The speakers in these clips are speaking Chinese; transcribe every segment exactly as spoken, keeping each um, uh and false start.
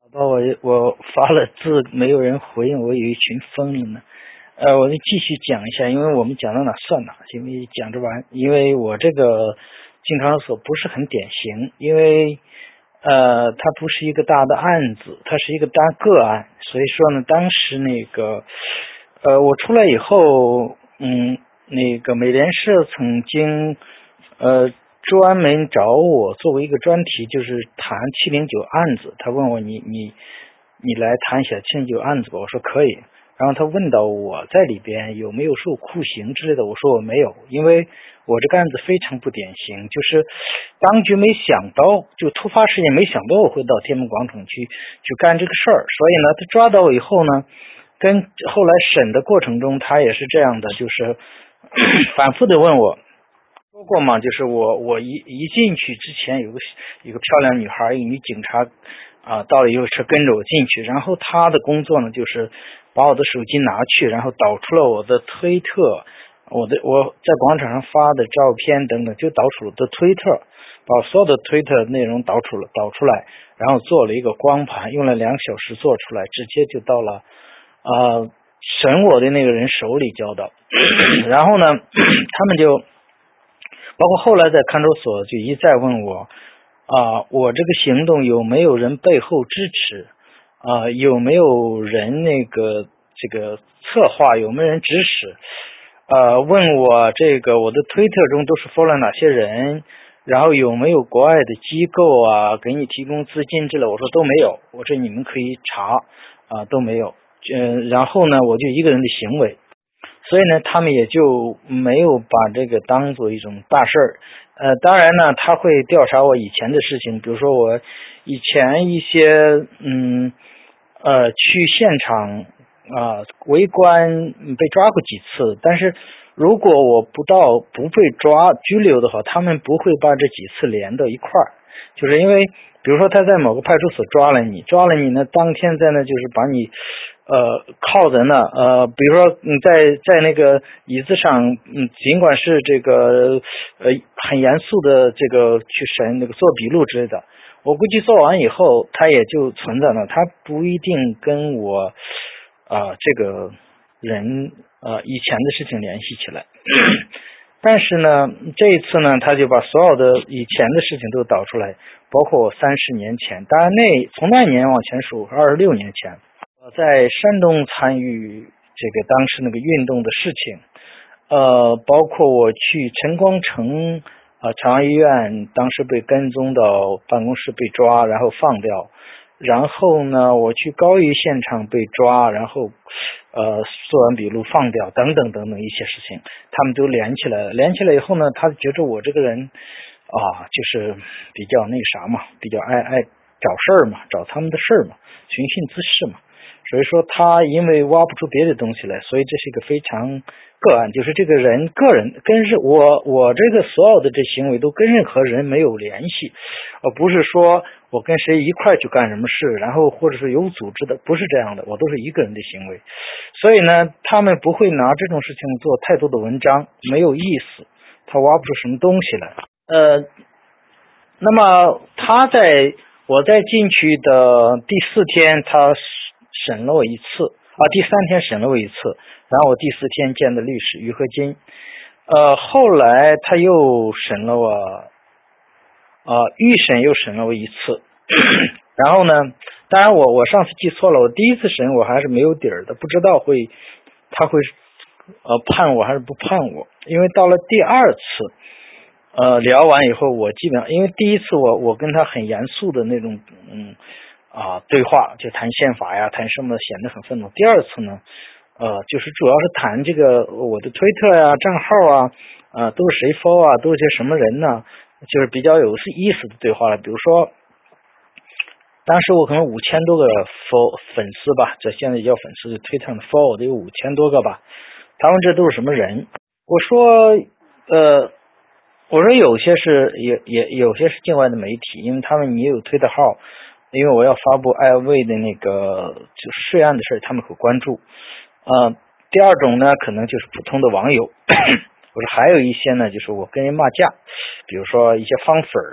到我我发了字没有人回应，我以为群疯了呢。呃，我就继续讲一下，因为我们讲到哪算哪，因为讲着完，因为我这个经常所不是很典型，因为呃，它不是一个大的案子，它是一个大个案，所以说呢，当时那个呃，我出来以后，嗯，那个美联社曾经呃。专门找我作为一个专题，就是谈七零九案子。他问我你你你来谈一下七零九案子吧，我说可以。然后他问到我在里边有没有受酷刑之类的，我说我没有，因为我这个案子非常不典型，就是当局没想到，就突发事件没想到我会到天安门广场去去干这个事儿，所以呢，他抓到我以后呢，跟后来审的过程中，他也是这样的，就是反复的问我。说过嘛，就是我我一一进去之前有个一个漂亮女孩，一个女警察啊，到了以后车跟着我进去，然后她的工作呢就是把我的手机拿去，然后导出了我的推特，我的我在广场上发的照片等等，就导出了我的推特，把所有的推特内容导出了导出来，然后做了一个光盘，用了两小时做出来，直接就到了呃审我的那个人手里交到，然后呢，他们就。包括后来在看守所就一再问我啊，我这个行动有没有人背后支持啊，有没有人那个这个策划，有没有人指使呃，问我这个我的推特中都是 follow 哪些人，然后有没有国外的机构啊给你提供资金之类，我说都没有，我说你们可以查啊，都没有。嗯，然后呢，我就一个人的行为。所以呢，他们也就没有把这个当做一种大事儿。呃，当然呢，他会调查我以前的事情，比如说我以前一些嗯呃去现场啊、呃、围观被抓过几次，但是如果我不到不被抓拘留的话，他们不会把这几次连到一块儿，就是因为比如说他在某个派出所抓了你，抓了你呢，当天在那就是把你。呃，靠在那，呃，比如说你在在那个椅子上，嗯，尽管是这个呃很严肃的这个去审那个做笔录之类的，我估计做完以后，他也就存在那，他不一定跟我啊、呃、这个人呃以前的事情联系起来。但是呢，这一次呢，他就把所有的以前的事情都导出来，包括我三十年前，当然那从那年往前数，二十六年前。我在山东参与这个当时那个运动的事情，呃，包括我去陈光诚啊、呃、朝阳医院，当时被跟踪到办公室被抓，然后放掉，然后呢，我去高邮现场被抓，然后呃做完笔录放掉，等等等等一些事情，他们都连起来了。连起来以后呢，他觉得我这个人啊，就是比较那啥嘛，比较爱爱找事儿嘛，找他们的事儿嘛，寻衅滋事嘛。所以说他因为挖不出别的东西来，所以这是一个非常个案，就是这个人个人跟任我我这个所有的这行为都跟任何人没有联系，而不是说我跟谁一块去干什么事，然后或者是有组织的，不是这样的，我都是一个人的行为。所以呢，他们不会拿这种事情做太多的文章，没有意思，他挖不出什么东西来。呃，那么他在我在进去的第四天，他审了我一次啊，第三天审了我一次，然后我第四天见的律师于和金，呃，后来他又审了我，呃，预审又审了我一次，然后呢，当然我我上次记错了，我第一次审我还是没有底儿的，不知道会他会呃判我还是不判我，因为到了第二次，呃，聊完以后我基本上，因为第一次我我跟他很严肃的那种嗯。啊，对话就谈宪法呀，谈什么显得很愤怒。第二次呢，呃，就是主要是谈这个我的推特呀、账号啊，啊，都是谁 follow 啊，都是些什么人呢？就是比较有意思的对话了。比如说，当时我可能五千多个 follow 粉丝吧，这现在叫粉丝，推特的 follow 得有五千多个吧。他问这都是什么人？我说，呃，我说有些是也也有些是境外的媒体，因为他们也有推特号。因为我要发布艾卫的那个就涉案的事，他们会关注。呃，第二种呢，可能就是普通的网友。我说还有一些呢，就是我跟人骂架，比如说一些方粉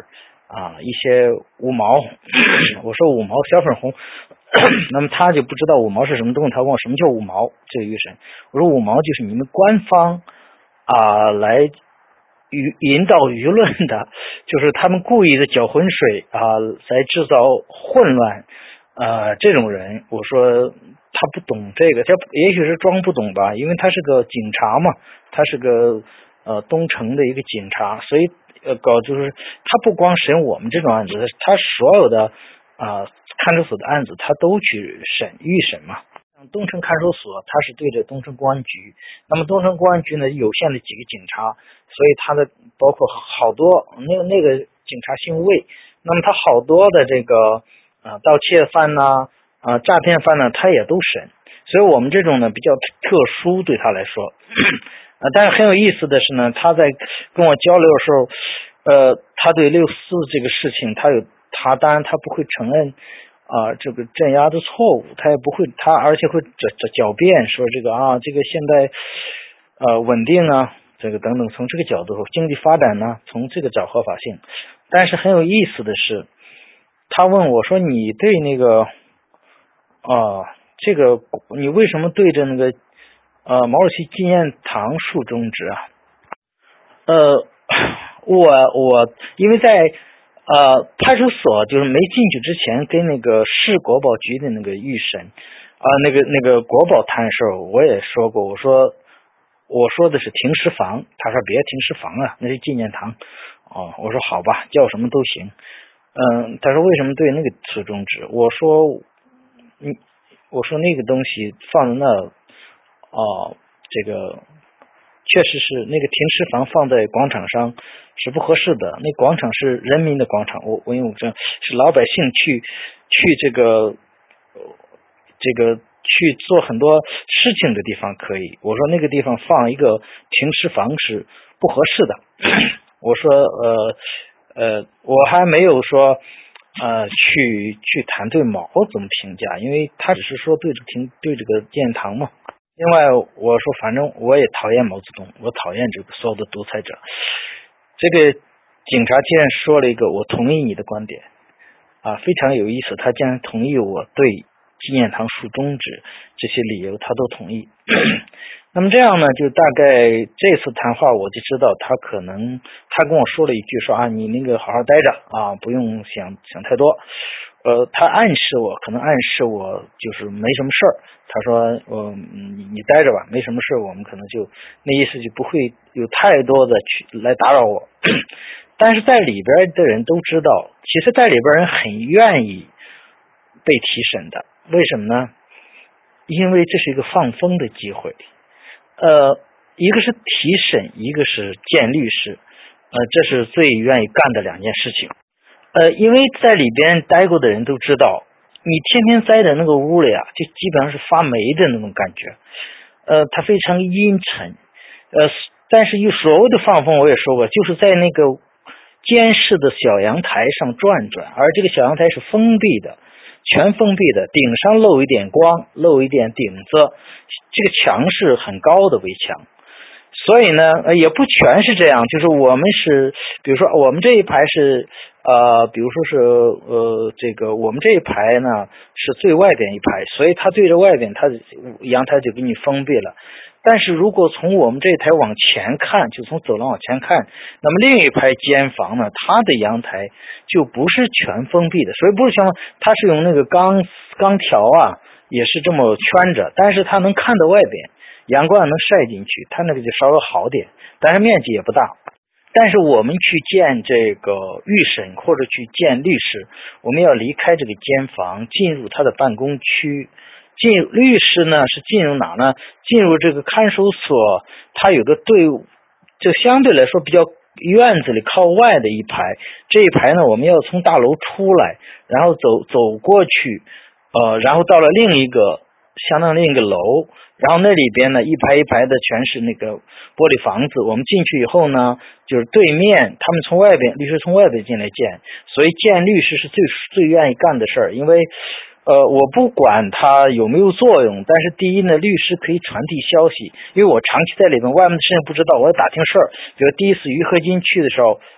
啊一些五毛，我说五毛小粉红，那么他就不知道五毛是什么东西，他问我什么叫五毛这个预审，我说五毛就是你们官方啊来引引导舆论的，就是他们故意的搅浑水啊来制造混乱，呃这种人，我说他不懂这个，他也许是装不懂吧，因为他是个警察嘛，他是个呃东城的一个警察，所以呃搞就是他不光审我们这种案子，他所有的啊、呃、看守所的案子他都去审预审嘛。东城看守所他是对着东城公安局，那么东城公安局呢有限的几个警察，所以他的包括好多那个那个警察姓魏，那么他好多的这个呃盗窃犯呐啊、呃、诈骗犯呢他也都审，所以我们这种呢比较特殊对他来说。呃，但是很有意思的是呢，他在跟我交流的时候，呃，他对六四这个事情，他有他当然他不会承认啊、呃、这个镇压的错误，他也不会他而且会狡狡辩说这个啊这个现在呃稳定啊这个等等，从这个角度经济发展呢从这个找合法性。但是很有意思的是，他问我说你对那个啊、呃、这个你为什么对着那个呃，毛主席纪念堂竖中指啊？呃，我我因为在呃派出所就是没进去之前，跟那个市国保局的那个预审啊、呃，那个那个国保谈的时候，我也说过，我说我说的是停尸房，他说别停尸房啊，那是纪念堂。哦，我说好吧，叫什么都行。嗯，他说为什么对那个竖中指？我说你，我说那个东西放在那。哦，这个确实是那个停尸房放在广场上是不合适的，那广场是人民的广场，我我因为我这是老百姓去去这个这个去做很多事情的地方可以，我说那个地方放一个停尸房是不合适的。我说呃呃我还没有说呃去去谈对毛怎么评价，因为他只是说对着停对这个纪念堂嘛。另外我说反正我也讨厌毛泽东，我讨厌这个所有的独裁者。这个警察既然说了一个我同意你的观点啊，非常有意思，他竟然同意我对纪念堂竖中指这些理由他都同意。那么这样呢，就大概这次谈话我就知道他可能他跟我说了一句说啊你那个好好待着啊，不用想想太多。呃，他暗示我，可能暗示我就是没什么事儿。他说，呃，你你待着吧，没什么事，我们可能就那意思就不会有太多的去来打扰我。但是在里边的人都知道，其实在里边人很愿意被提审的，为什么呢？因为这是一个放风的机会。呃，一个是提审，一个是见律师，呃，这是最愿意干的两件事情。呃，因为在里边待过的人都知道，你天天待在那个屋里啊，就基本上是发霉的那种感觉。呃，它非常阴沉。呃，但是有所谓的放风，我也说过，就是在那个监视的小阳台上转转，而这个小阳台是封闭的，全封闭的，顶上漏一点光，漏一点顶子，这个墙是很高的围墙。所以呢，呃，也不全是这样，就是我们是，比如说我们这一排是，呃，比如说是，呃，这个我们这一排呢是最外边一排，所以它对着外边，它阳台就给你封闭了。但是如果从我们这一台往前看，就从走廊往前看，那么另一排监房呢，它的阳台就不是全封闭的，所以不是全，它是用那个钢钢条啊，也是这么圈着，但是它能看到外边。阳光能晒进去，它那个就稍微好点，但是面积也不大。但是我们去见这个预审或者去见律师，我们要离开这个监房，进入他的办公区。进入律师呢是进入哪呢？进入这个看守所，它有个队伍，就相对来说比较院子里靠外的一排。这一排呢，我们要从大楼出来，然后走走过去，呃，然后到了另一个相当于另一个楼。然后那里边呢，一排一排的全是那个玻璃房子。我们进去以后呢，就是对面他们从外边，律师从外边进来见，所以见律师是最最愿意干的事儿。因为，呃，我不管他有没有作用，但是第一呢，律师可以传递消息，因为我长期在里边，外面的事情不知道，我要打听事儿。比如第一次于和金去的时候，啊，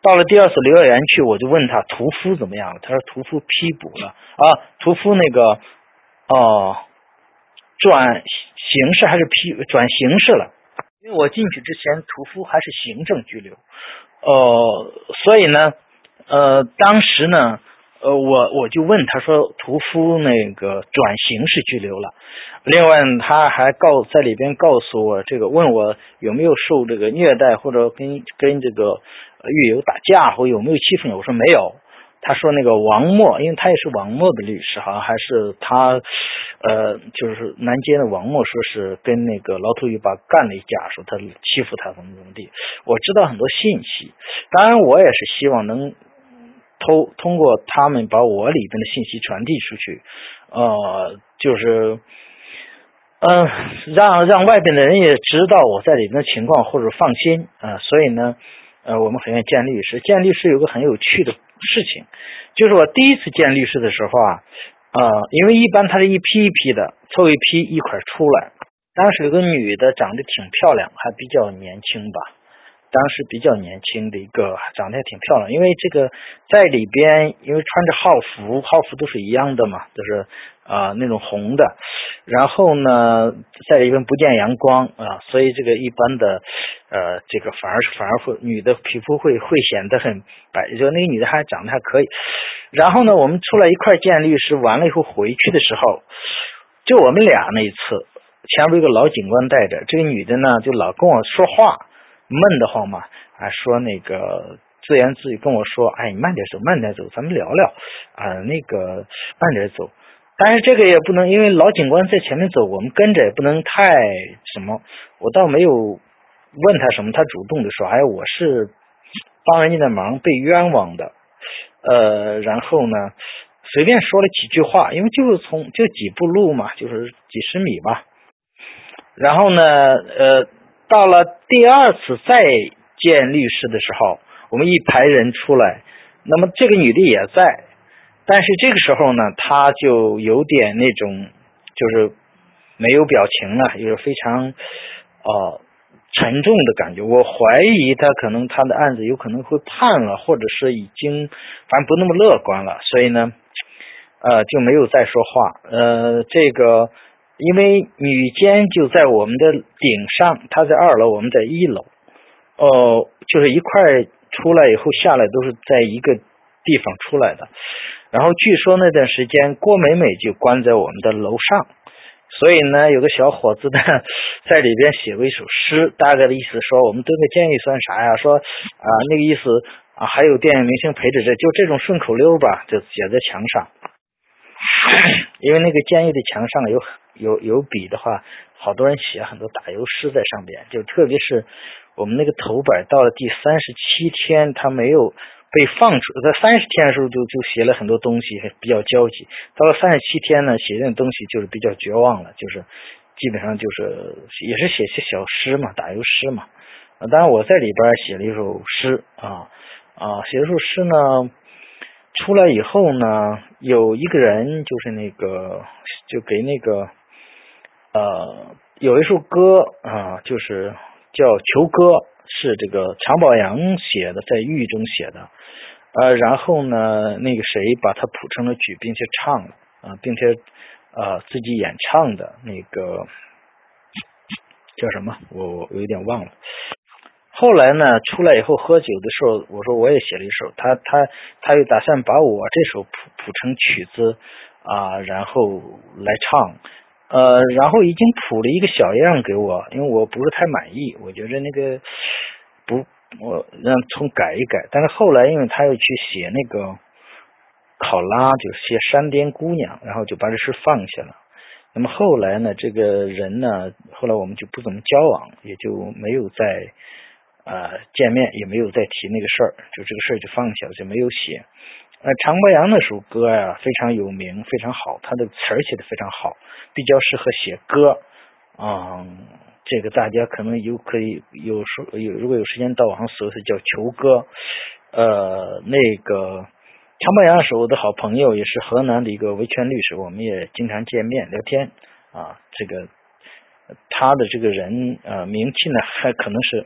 到了第二次留言去，我就问他屠夫怎么样了，他说屠夫批捕了啊，屠夫那个哦转刑事还是批转刑事了，因为我进去之前屠夫还是行政拘留，呃，所以呢，呃，当时呢。呃，我我就问他说，屠夫那个转刑事拘留了。另外，他还告在里边告诉我，这个问我有没有受这个虐待，或者跟跟这个狱友打架，或有没有欺负你。我说没有。他说那个王默，因为他也是王默的律师，好像还是他，呃，就是南街的王默，说是跟那个牢头狱把干了一架，说他欺负他怎么怎么地。我知道很多信息，当然我也是希望能。通通过他们把我里边的信息传递出去，呃，就是，嗯、呃，让让外边的人也知道我在里边的情况，或者放心啊、呃。所以呢，呃，我们很愿意见律师。见律师有个很有趣的事情，就是我第一次见律师的时候啊，呃，因为一般他是一批一批的，凑一批一块出来。当时有个女的长得挺漂亮，还比较年轻吧。当时比较年轻的一个，长得也挺漂亮，因为这个在里边，因为穿着号服，号服都是一样的嘛，都是啊、呃、那种红的，然后呢，在里边不见阳光啊、呃，所以这个一般的呃这个反而反而会女的皮肤会会显得很白，就那个女的还长得还可以。然后呢，我们出来一块见律师，完了以后回去的时候，就我们俩那一次，前面有个老警官带着，这个女的呢就老跟我说话。闷得慌嘛，啊，说那个自言自语跟我说，哎，你慢点走，慢点走，咱们聊聊啊，那个慢点走。但是这个也不能，因为老警官在前面走，我们跟着也不能太什么。我倒没有问他什么，他主动的说，哎，我是帮人家的忙，被冤枉的，呃，然后呢，随便说了几句话，因为就是从就几步路嘛，就是几十米吧。然后呢，呃。到了第二次再见律师的时候，我们一排人出来，那么这个女的也在，但是这个时候呢，她就有点那种就是没有表情了，有非常呃沉重的感觉。我怀疑她可能她的案子有可能会判了，或者是已经反正不那么乐观了，所以呢，呃就没有再说话。呃，这个。因为女监就在我们的顶上，她在二楼，我们在一楼，哦、呃，就是一块出来以后下来都是在一个地方出来的。然后据说那段时间郭美美就关在我们的楼上，所以呢，有个小伙子呢在里边写过一首诗，大概的意思说我们蹲个监狱算啥呀？说啊、呃、那个意思啊，还有电影明星陪着这，就这种顺口溜吧，就写在墙上。因为那个监狱的墙上有有有笔的话，好多人写很多打油诗在上边，就特别是我们那个头版到了第三十七天，他没有被放出，在三十天的时候就就写了很多东西，比较焦急。到了三十七天呢，写这种东西就是比较绝望了，就是基本上就是也是写些小诗嘛，打油诗嘛。啊，当然我在里边写了一首诗啊啊，写了首诗呢。出来以后呢，有一个人就是那个，就给那个，呃，有一首歌啊、呃，就是叫《囚歌》，是这个常宝阳写的，在狱中写的，呃，然后呢，那个谁把它谱成了曲，并且唱了啊、呃，并且呃自己演唱的那个叫什么？我我有点忘了。后来呢，出来以后喝酒的时候，我说我也写了一首，他他他又打算把我这首谱谱成曲子啊，然后来唱，呃，然后已经谱了一个小样给我，因为我不是太满意，我觉得那个不，我让重改一改，但是后来因为他又去写那个考拉，就写山巅姑娘，然后就把这事放下了。那么后来呢，这个人呢，后来我们就不怎么交往，也就没有再。呃，见面也没有再提那个事儿，就这个事儿就放下了，就没有写。呃，常伯阳那首歌呀、啊、非常有名，非常好，他的词儿写的非常好，比较适合写歌。嗯，这个大家可能有可以有时有如果有时间到网上搜，是叫《囚歌》。呃，那个常伯阳是我的好朋友，也是河南的一个维权律师，我们也经常见面聊天啊。这个他的这个人呃名气呢，还可能是。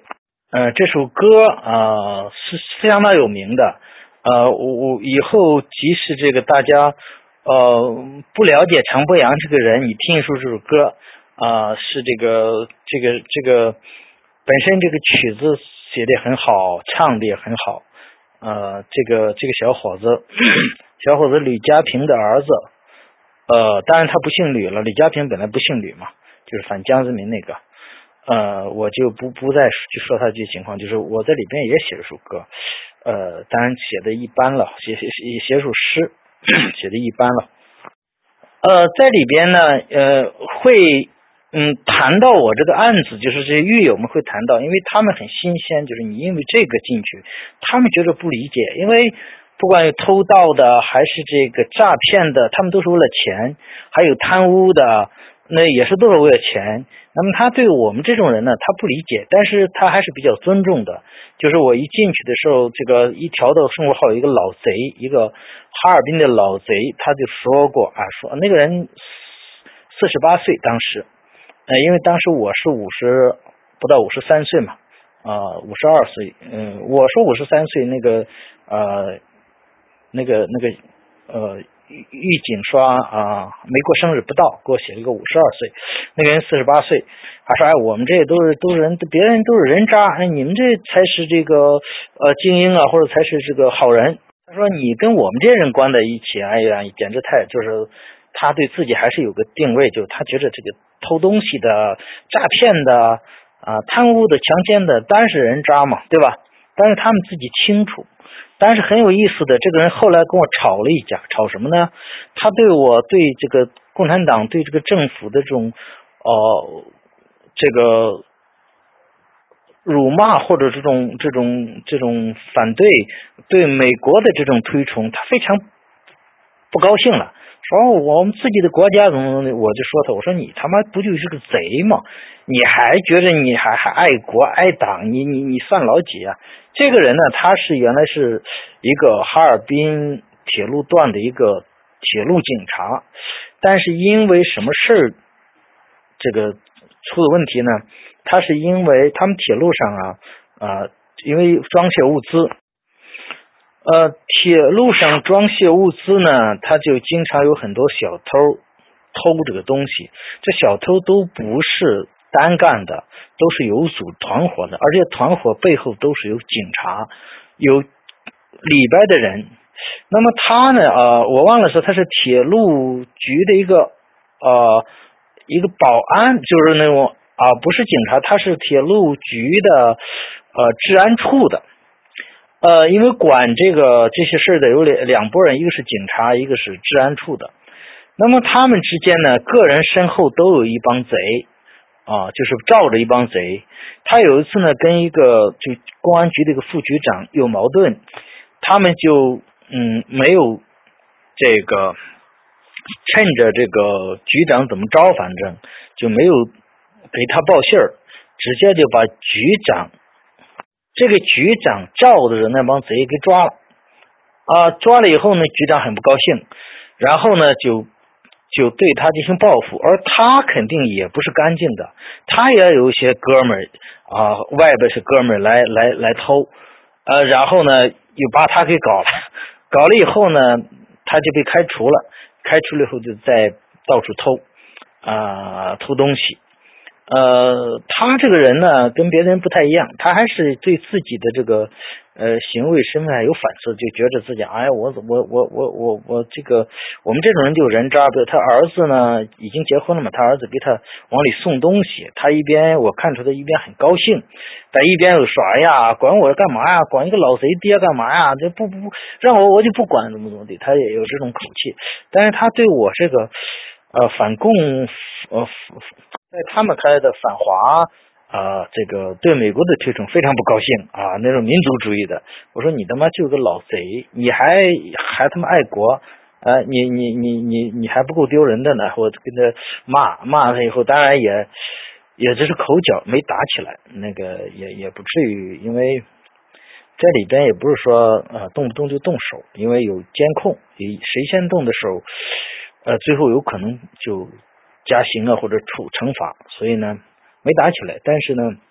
呃，这首歌呃是相当有名的。呃，我我以后即使这个大家呃不了解常博阳这个人，你听一首这首歌啊、呃，是这个这个这个本身这个曲子写的很好，唱的也很好。呃，这个这个小伙子，小伙子吕家平的儿子，呃，当然他不姓吕了，吕家平本来不姓吕嘛，就是反江泽民那个。呃，我就不不再去说他这些情况，就是我在里边也写了首歌，呃，当然写的一般了，写写写写首诗，写的一般了。呃，在里边呢，呃，会嗯谈到我这个案子，就是这些狱友们会谈到，因为他们很新鲜，就是你因为这个进去，他们觉得不理解，因为不管有偷盗的还是这个诈骗的，他们都是为了钱，还有贪污的，那也是都是为了钱。那么他对我们这种人呢，他不理解，但是他还是比较尊重的。就是我一进去的时候，这个一条道生活号有一个老贼，一个哈尔滨的老贼，他就说过啊，说那个人四十八岁，当时，呃，因为当时我是五十不到五十三岁嘛，啊，五十二岁，嗯，我说五十三岁，那个呃，那个那个呃。狱狱警说啊，没过生日不到，给我写了一个五十二岁，那个人四十八岁，他说哎，我们这都是都是人，别人都是人渣，哎，你们这才是这个呃精英啊，或者才是这个好人。他说你跟我们这些人关在一起，哎呀，简直太就是他对自己还是有个定位，就他觉得这个偷东西的、诈骗的啊、贪污的、强奸的，当然是人渣嘛，对吧？但是他们自己清楚。但是很有意思的，这个人后来跟我吵了一架，吵什么呢？他对我对这个共产党对这个政府的这种呃这个辱骂或者这种这种这种反对对美国的这种推崇，他非常不高兴了，说我们自己的国家怎么怎么的，我就说他，我说你他妈不就是个贼吗？你还觉得你还还爱国爱党，你你你算老几啊？这个人呢，他是原来是一个哈尔滨铁路段的一个铁路警察，但是因为什么事儿，这个出的问题呢？他是因为他们铁路上啊啊、呃，因为装卸物资。呃，铁路上装卸物资呢，他就经常有很多小偷偷这个东西。这小偷都不是单干的，都是有组团伙的，而且团伙背后都是有警察，有里边的人。那么他呢，呃，我忘了说他是铁路局的一个呃一个保安，就是那种啊、呃，不是警察，他是铁路局的呃治安处的。呃，因为管这个这些事的有两两拨人，一个是警察，一个是治安处的。那么他们之间呢，个人身后都有一帮贼啊，就是罩着一帮贼。他有一次呢，跟一个就公安局的一个副局长有矛盾，他们就嗯没有这个趁着这个局长怎么着，反正就没有给他报信儿，直接就把局长。这个局长罩着那帮贼给抓了啊！抓了以后呢，局长很不高兴，然后呢就就对他进行报复，而他肯定也不是干净的，他也有一些哥们儿啊，外边是哥们儿来来来偷，呃，然后呢又把他给搞了，搞了以后呢，他就被开除了，开除了以后就在到处偷啊、呃，偷东西。呃，他这个人呢，跟别人不太一样，他还是对自己的这个呃行为身份有反思，就觉得自己，哎，我我我我我我这个我们这种人就人渣。比如他儿子呢，已经结婚了嘛，他儿子给他往里送东西，他一边我看出他一边很高兴，但一边又说，哎呀，管我干嘛呀？管一个老贼爹干嘛呀？这不不让我我就不管，怎么怎么的，他也有这种口气。但是他对我这个呃反共呃。在他们看来的反华啊、呃，这个对美国的推崇非常不高兴啊，那种民族主义的。我说你他妈就个老贼，你还还他妈爱国啊、呃？你你你你你还不够丢人的呢！我跟他骂骂他以后，当然也也只是口角，没打起来，那个也也不至于，因为在里边也不是说呃动不动就动手，因为有监控，谁先动的手，呃，最后有可能就。加刑啊，或者处惩罚，所以呢没打起来。但是呢，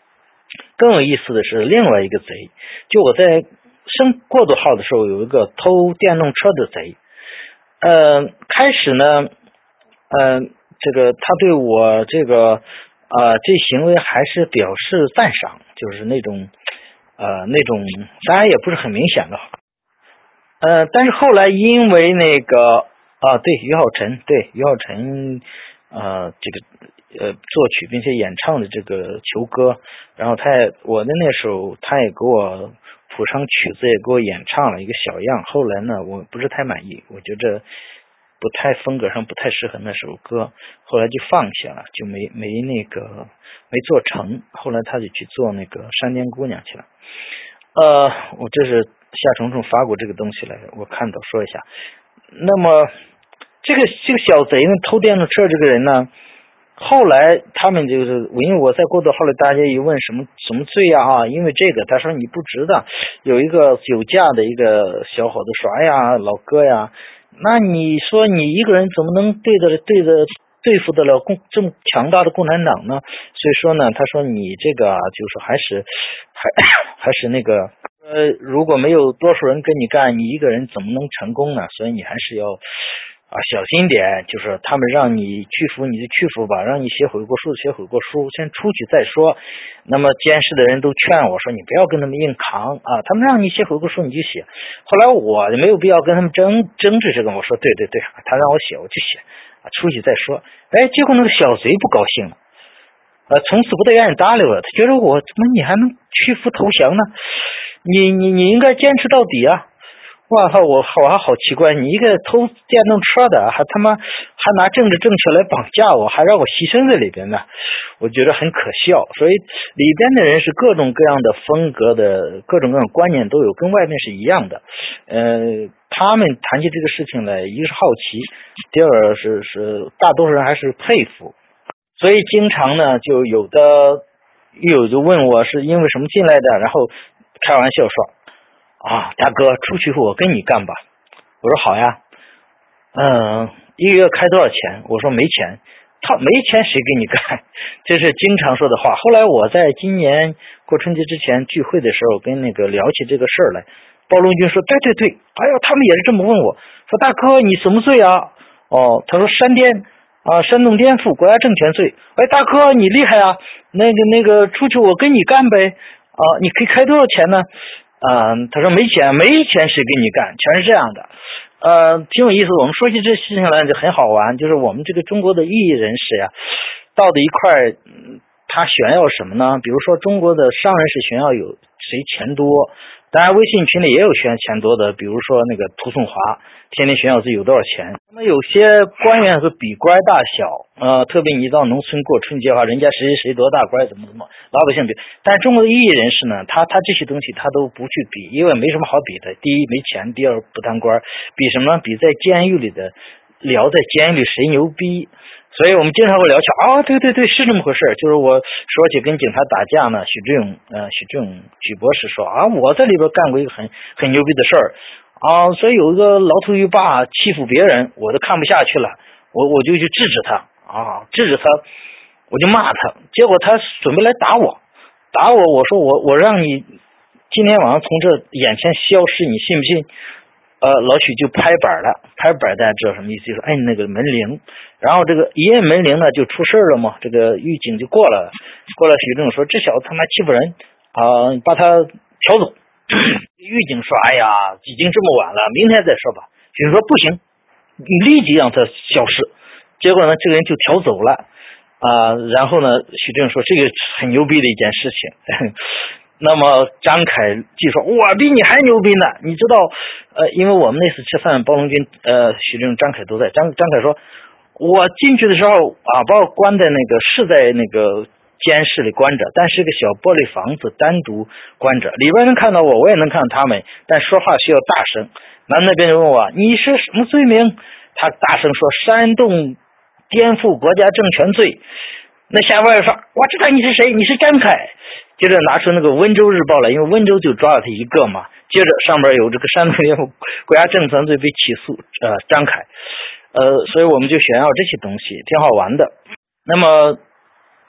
更有意思的是另外一个贼，就我在升过渡号的时候，有一个偷电动车的贼。呃，开始呢，呃，这个他对我这个呃这行为还是表示赞赏，就是那种呃那种当然也不是很明显的。呃，但是后来因为那个啊，对于浩辰，对于浩辰，呃，这个呃作曲并且演唱的这个球歌，然后他也我的那时候他也给我谱上曲子，也给我演唱了一个小样。后来呢，我不是太满意，我觉着不太风格上不太适合那首歌，后来就放下了，就没没那个没做成。后来他就去做那个山巅姑娘去了。呃，我这是夏虫虫发过这个东西来，我看到说一下。那么这个这个小贼呢，偷电动车这个人呢，后来他们就是因为我在过渡，后来大家一问什么什么罪呀啊，因为这个他说你不知道有一个酒驾的一个小伙子说哎呀老哥呀，那你说你一个人怎么能对着对着对付得了共这么强大的共产党呢？所以说呢，他说你这个啊，就是还是还还是那个呃，如果没有多数人跟你干，你一个人怎么能成功呢？所以你还是要啊小心点，就是他们让你屈服你就屈服吧，让你写悔过书写悔过书，先出去再说。那么监视的人都劝我说你不要跟他们硬扛啊，他们让你写悔过书你就写。后来我没有必要跟他们争争执这个，我说对对对，他让我写我就写啊，出去再说。哎，结果那个小贼不高兴了，呃，从此不再愿意搭理我了。他觉得我怎么你还能屈服投降呢？你你你应该坚持到底啊！哇靠，我我还好奇怪，你一个偷电动车的，还他妈还拿政治正确来绑架我，还让我牺牲在里边呢，我觉得很可笑。所以里边的人是各种各样的风格的，各种各样的观念都有，跟外面是一样的。呃，他们谈起这个事情来，一个是好奇，第二是是大多数人还是佩服。所以经常呢，就有的有就问我是因为什么进来的，然后开玩笑说啊，大哥出去我跟你干吧。我说好呀。嗯，一个月开多少钱？我说没钱。他没钱谁给你干？这是经常说的话。后来我在今年过春节之前聚会的时候跟那个聊起这个事儿来，包龙军说对对对，哎呦他们也是这么问我，说大哥你什么罪啊？哦，他说山颠啊，煽动颠覆国家政权罪。哎，大哥你厉害啊，那个那个出去我跟你干呗。啊，你可以开多少钱呢？啊、呃，他说没钱，没钱谁给你干？全是这样的。呃，挺有意思。我们说起这事情来就很好玩，就是我们这个中国的异议人士呀，到的一块，嗯，他炫耀什么呢？比如说中国的商人是炫耀有谁钱多，当然微信群里也有炫钱多的，比如说那个涂颂华，天天炫耀自己有多少钱。那么有些官员是比官大小，呃，特别你到农村过春节的话，人家谁谁多大官怎么怎么，老百姓比。但是中国的异议人士呢，他他这些东西他都不去比，因为没什么好比的。第一没钱，第二不当官，比什么？比在监狱里的聊在监狱里谁牛逼。所以我们经常会聊起啊，对对对，是这么回事。就是我说起跟警察打架呢，许志勇呃许志勇许博士说啊，我在里边干过一个很很牛逼的事儿啊，所以有一个老头狱霸欺负别人，我都看不下去了，我我就去制止他啊，制止他，我就骂他，结果他准备来打我，打我，我说我我让你今天晚上从这眼前消失，你信不信？呃，老许就拍板了，拍板大家知道什么意思？就是按那个门铃，然后这个一按门铃呢，就出事了嘛。这个狱警就过了，过来许正说：“这小子他妈欺负人啊、呃，把他调走。”狱警说：“哎呀，已经这么晚了，明天再说吧。”许正说：“不行，你立即让他消失。”结果呢，这个人就调走了啊、呃。然后呢，许正说：“这个很牛逼的一件事情。”那么张凯就说我比你还牛逼呢，你知道呃，因为我们那次吃饭包龙军呃许正张凯都在，张张凯说我进去的时候啊，把我关在那个是在那个监室里关着，但是一个小玻璃房子单独关着，里边能看到我，我也能看到他们，但说话需要大声。那那边就问我你是什么罪名，他大声说煽动颠覆国家政权罪。那下边说我知道你是谁，你是张凯。接着拿出那个温州日报来，因为温州就抓了他一个嘛。接着上边有这个煽动颠覆国家政权罪被起诉，呃，张凯，呃，所以我们就炫耀这些东西，挺好玩的。那么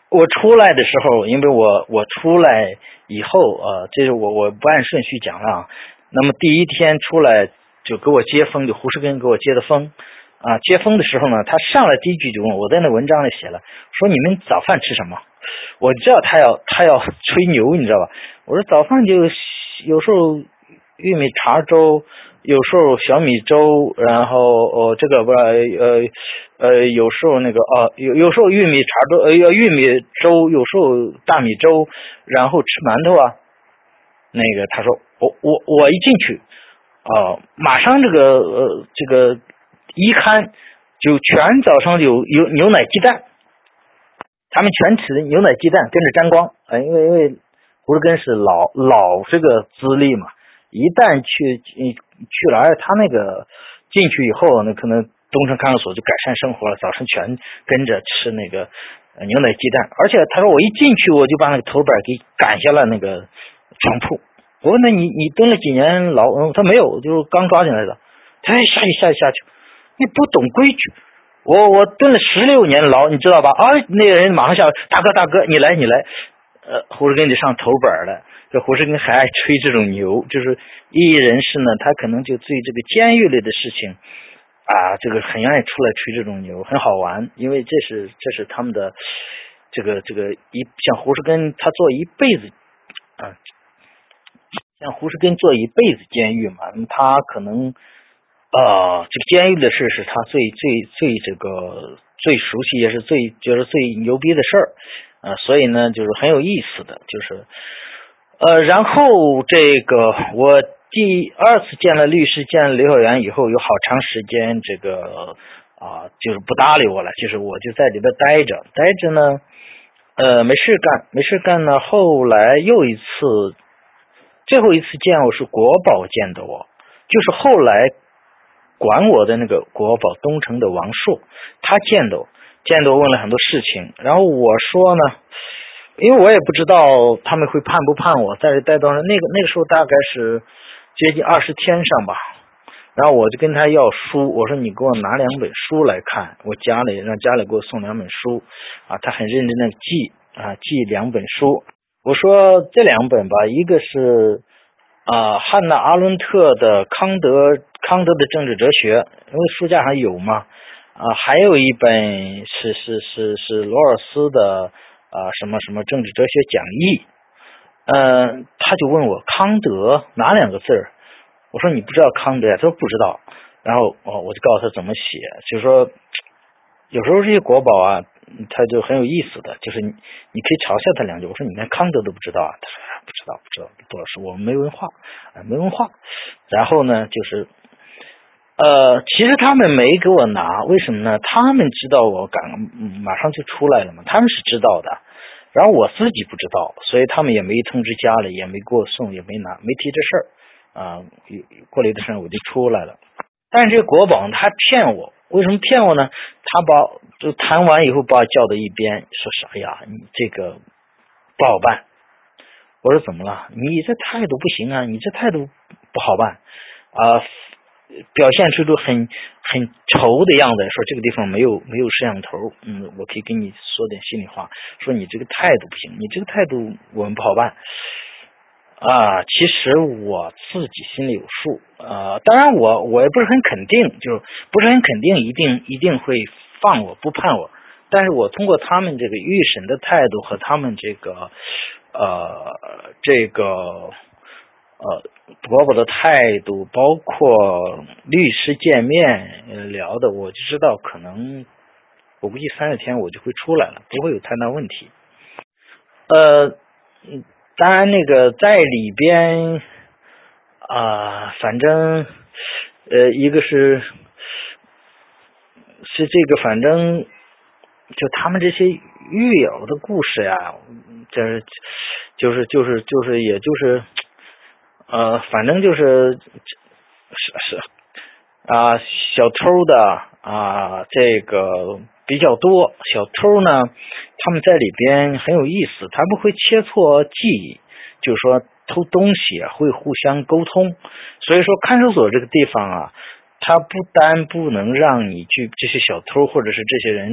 我出来的时候，因为我我出来以后，呃，这是我我不按顺序讲了啊。那么第一天出来就给我接风，就胡世根给我接的风啊。接风的时候呢，他上来第一句就问我，在那文章里写了，说你们早饭吃什么？我知道他要他要吹牛，你知道吧？我说早饭就有时候玉米碴粥。有时候小米粥，然后哦这个不是呃呃有时候那个哦有有时候玉米碴粥呃玉米粥，有时候大米粥，然后吃馒头啊。那个他说我我我一进去啊、呃，马上这个呃这个一看就全早上有有牛奶鸡蛋，他们全吃牛奶鸡蛋跟着沾光，呃、因为因为胡志根是老老这个资历嘛。一旦去去了，而他那个进去以后，那可能东城看守所就改善生活了，早晨全跟着吃那个牛奶鸡蛋。而且他说我一进去我就把那个头板给赶下了那个床铺。我问他你你蹲了几年牢？嗯，他没有，就是刚抓进来的。他说下去下去下去，你不懂规矩。我我蹲了十六年牢，你知道吧？啊，那个人马上下来，大哥大哥，你来你来，呃，胡志根就上头板了。这胡世根还爱吹这种牛，就是异议人士呢，他可能就对这个监狱类的事情啊，这个很爱出来吹这种牛，很好玩，因为这是这是他们的这个这个一像胡世根他做一辈子啊，像胡世根做一辈子监狱嘛，他可能啊这个监狱的事是他最最最这个最熟悉也是最觉得最牛逼的事儿啊，所以呢就是很有意思的，就是。呃，然后这个我第二次见了律师，见了刘晓元以后，有好长时间这个啊、呃，就是不搭理我了，就是我就在里边待着，待着呢，呃，没事干，没事干呢。后来又一次，最后一次见我是国宝见的我，就是后来管我的那个国宝东城的王硕，他见的我，见的我问了很多事情，然后我说呢。因为我也不知道他们会判不判我，在这待多少，那个那个时候大概是接近二十天上吧，然后我就跟他要书，我说你给我拿两本书来看，我家里让家里给我送两本书啊，他很认真的记啊记两本书，我说这两本吧，一个是啊汉娜阿伦特的康德康德的政治哲学，因为书架上有嘛啊，还有一本是是是是罗尔斯的。啊，什么什么政治哲学讲义，嗯、呃，他就问我康德哪两个字儿？我说你不知道康德呀？他说不知道。然后哦，我就告诉他怎么写，就是说有时候这些国宝啊，他就很有意思的，就是你你可以嘲笑他两句。我说你连康德都不知道啊？他说不知道不知道，杜老师我们没文化啊，没文化。然后呢，就是呃，其实他们没给我拿，为什么呢？他们知道我赶、嗯、马上就出来了嘛，他们是知道的，然后我自己不知道，所以他们也没通知家里，也没给我送，也没拿，没提这事儿啊。过了一段时间我就出来了，但是这个国宝他骗我，为什么骗我呢？他把就谈完以后把我叫到一边，说啥呀？你这个不好办。我说怎么了？你这态度不行啊，你这态度不好办啊。表现出一种很很愁的样子，说这个地方没有没有摄像头，嗯，我可以跟你说点心里话，说你这个态度不行，你这个态度我们不好办啊。其实我自己心里有数啊，当然我我也不是很肯定，就不是很肯定一定一定会放我不判我，但是我通过他们这个预审的态度和他们这个呃这个。呃，国宝的态度，包括律师见面、呃、聊的，我就知道可能我估计三十天我就会出来了，不会有太大问题。呃，当然那个在里边啊、呃，反正呃，一个是是这个，反正就他们这些狱友的故事呀，这就是就是就是也就是。呃，反正就是是是啊，小偷的啊，这个比较多。小偷呢，他们在里边很有意思，他们会切磋技艺，就是说偷东西会互相沟通。所以说，看守所这个地方啊，他不单不能让你去这些小偷或者是这些人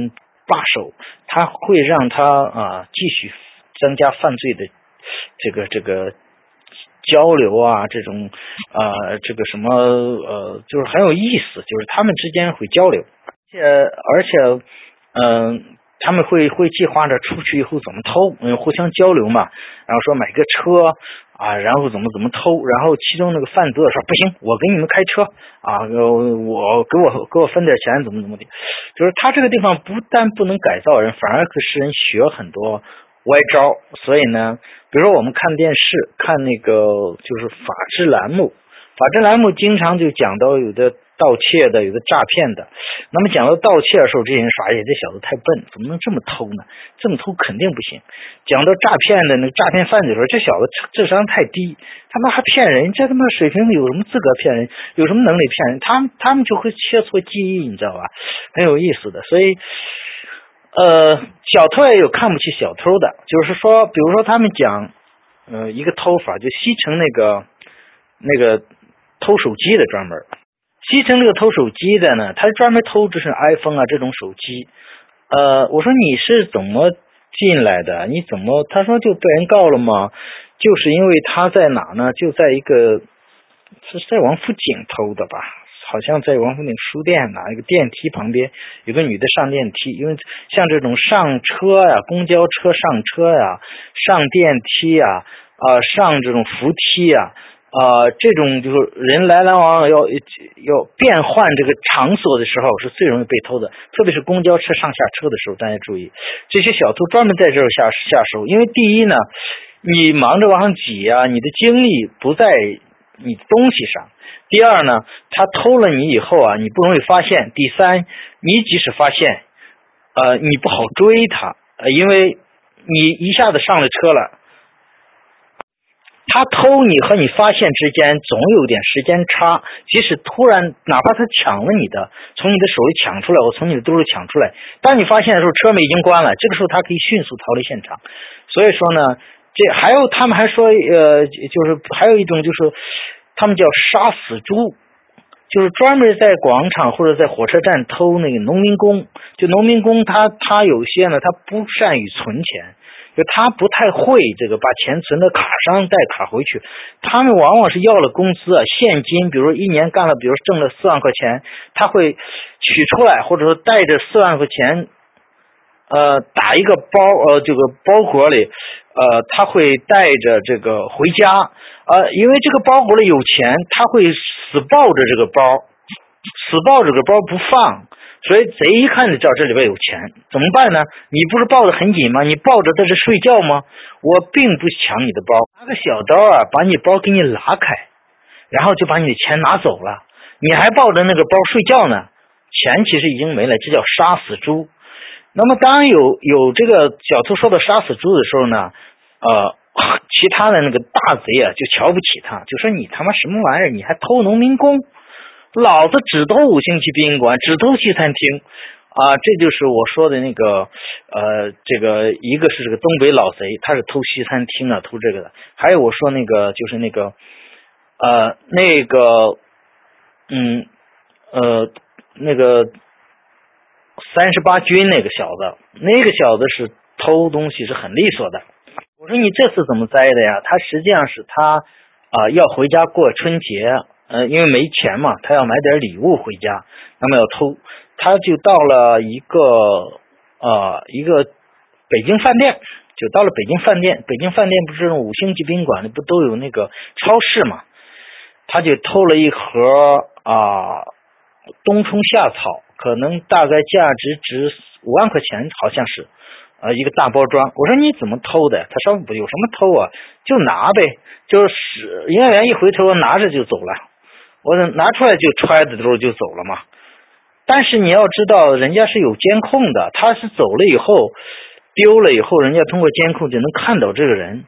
罢手，他会让他啊继续增加犯罪的这个这个交流啊，这种呃这个什么呃就是很有意思，就是他们之间会交流，而且而且嗯。呃他们会会计划着出去以后怎么偷，嗯，互相交流嘛。然后说买个车啊，然后怎么怎么偷。然后其中那个范泽说不行，我给你们开车啊，我给我给我分点钱，怎么怎么的。就是他这个地方不但不能改造人，反而可使人学很多歪招。所以呢，比如说我们看电视，看那个就是法制栏目，法制栏目经常就讲到有的盗窃的，有的诈骗的。那么讲到盗窃的时候，这些人说：“哎呀，这小子太笨，怎么能这么偷呢？这么偷肯定不行。”讲到诈骗的那个诈骗犯罪的时候，这小子智商太低，他妈还骗人，这他妈水平有什么资格骗人？有什么能力骗人？他们他们就会切磋技艺，你知道吧？很有意思的。所以，呃，小偷也有看不起小偷的，就是说，比如说他们讲，呃，一个偷法就西城那个那个偷手机的专门。西城这个偷手机的呢，他专门偷就是 iPhone 啊这种手机。呃，我说你是怎么进来的？你怎么？他说就被人告了吗？就是因为他在哪呢？就在一个是在王府井偷的吧？好像在王府井书店哪一个电梯旁边有个女的上电梯，因为像这种上车呀、公交车上车呀、上电梯呀、啊、呃、上这种扶梯呀。啊、呃，这种就是人来来往往要要变换这个场所的时候是最容易被偷的，特别是公交车上下车的时候，大家注意，这些小偷专门在这儿下下手，因为第一呢，你忙着往上挤啊，你的精力不在你的东西上；第二呢，他偷了你以后啊，你不容易发现；第三，你即使发现，呃，你不好追他，呃，因为你一下子上了车了。他偷你和你发现之间总有点时间差，即使突然哪怕他抢了你的，从你的手里抢出来，我从你的兜里抢出来，当你发现的时候车门已经关了，这个时候他可以迅速逃离现场。所以说呢，这还有他们还说呃就是还有一种就是他们叫杀死猪，就是专门在广场或者在火车站偷那个农民工，就农民工他他有些呢他不善于存钱，就他不太会这个把钱存到卡上带卡回去，他们往往是要了工资啊现金，比如一年干了，比如挣了四万块钱，他会取出来，或者说带着四万块钱，呃，打一个包，呃，这个包裹里，呃，他会带着这个回家，呃，因为这个包裹里有钱，他会死抱着这个包，死抱着这个包不放。所以贼一看就知道这里边有钱，怎么办呢？你不是抱得很紧吗？你抱着在这睡觉吗？我并不抢你的包，拿个小刀啊，把你包给你拉开，然后就把你的钱拿走了，你还抱着那个包睡觉呢，钱其实已经没了，这叫杀死猪。那么当然有有这个小偷说到杀死猪的时候呢，呃，其他的那个大贼啊就瞧不起他，就说你他妈什么玩意儿，你还偷农民工？老子只偷五星级宾馆，只偷西餐厅啊！这就是我说的那个呃，这个一个是这个东北老贼，他是偷西餐厅啊，偷这个的。还有我说那个就是那个呃那个嗯呃那个三十八军那个小子，那个小子是偷东西是很利索的。我说你这次怎么栽的呀？他实际上是他啊、呃、要回家过春节。呃，因为没钱嘛，他要买点礼物回家，那么要偷，他就到了一个呃一个北京饭店，就到了北京饭店，北京饭店不是五星级宾馆里不都有那个超市嘛，他就偷了一盒啊、呃、冬虫夏草，可能大概价值值五万块钱，好像是。呃，一个大包装，我说你怎么偷的？他说不有什么偷啊，就拿呗，就是营业员一回头拿着就走了。我拿出来就揣的时候就走了嘛，但是你要知道人家是有监控的，他是走了以后丢了以后，人家通过监控就能看到这个人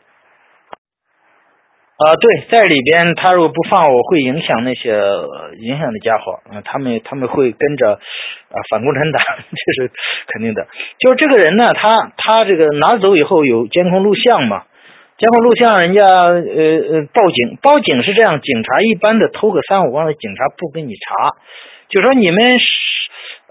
啊、呃。对，在里边他如果不放，我会影响那些、呃、影响的家伙，嗯、呃，他们他们会跟着啊、呃、反共产党，这是肯定的。就是这个人呢，他他这个拿走以后有监控录像嘛。监控录像，人家呃呃报警，报警是这样，警察一般的偷个三五万的警察不跟你查，就说你们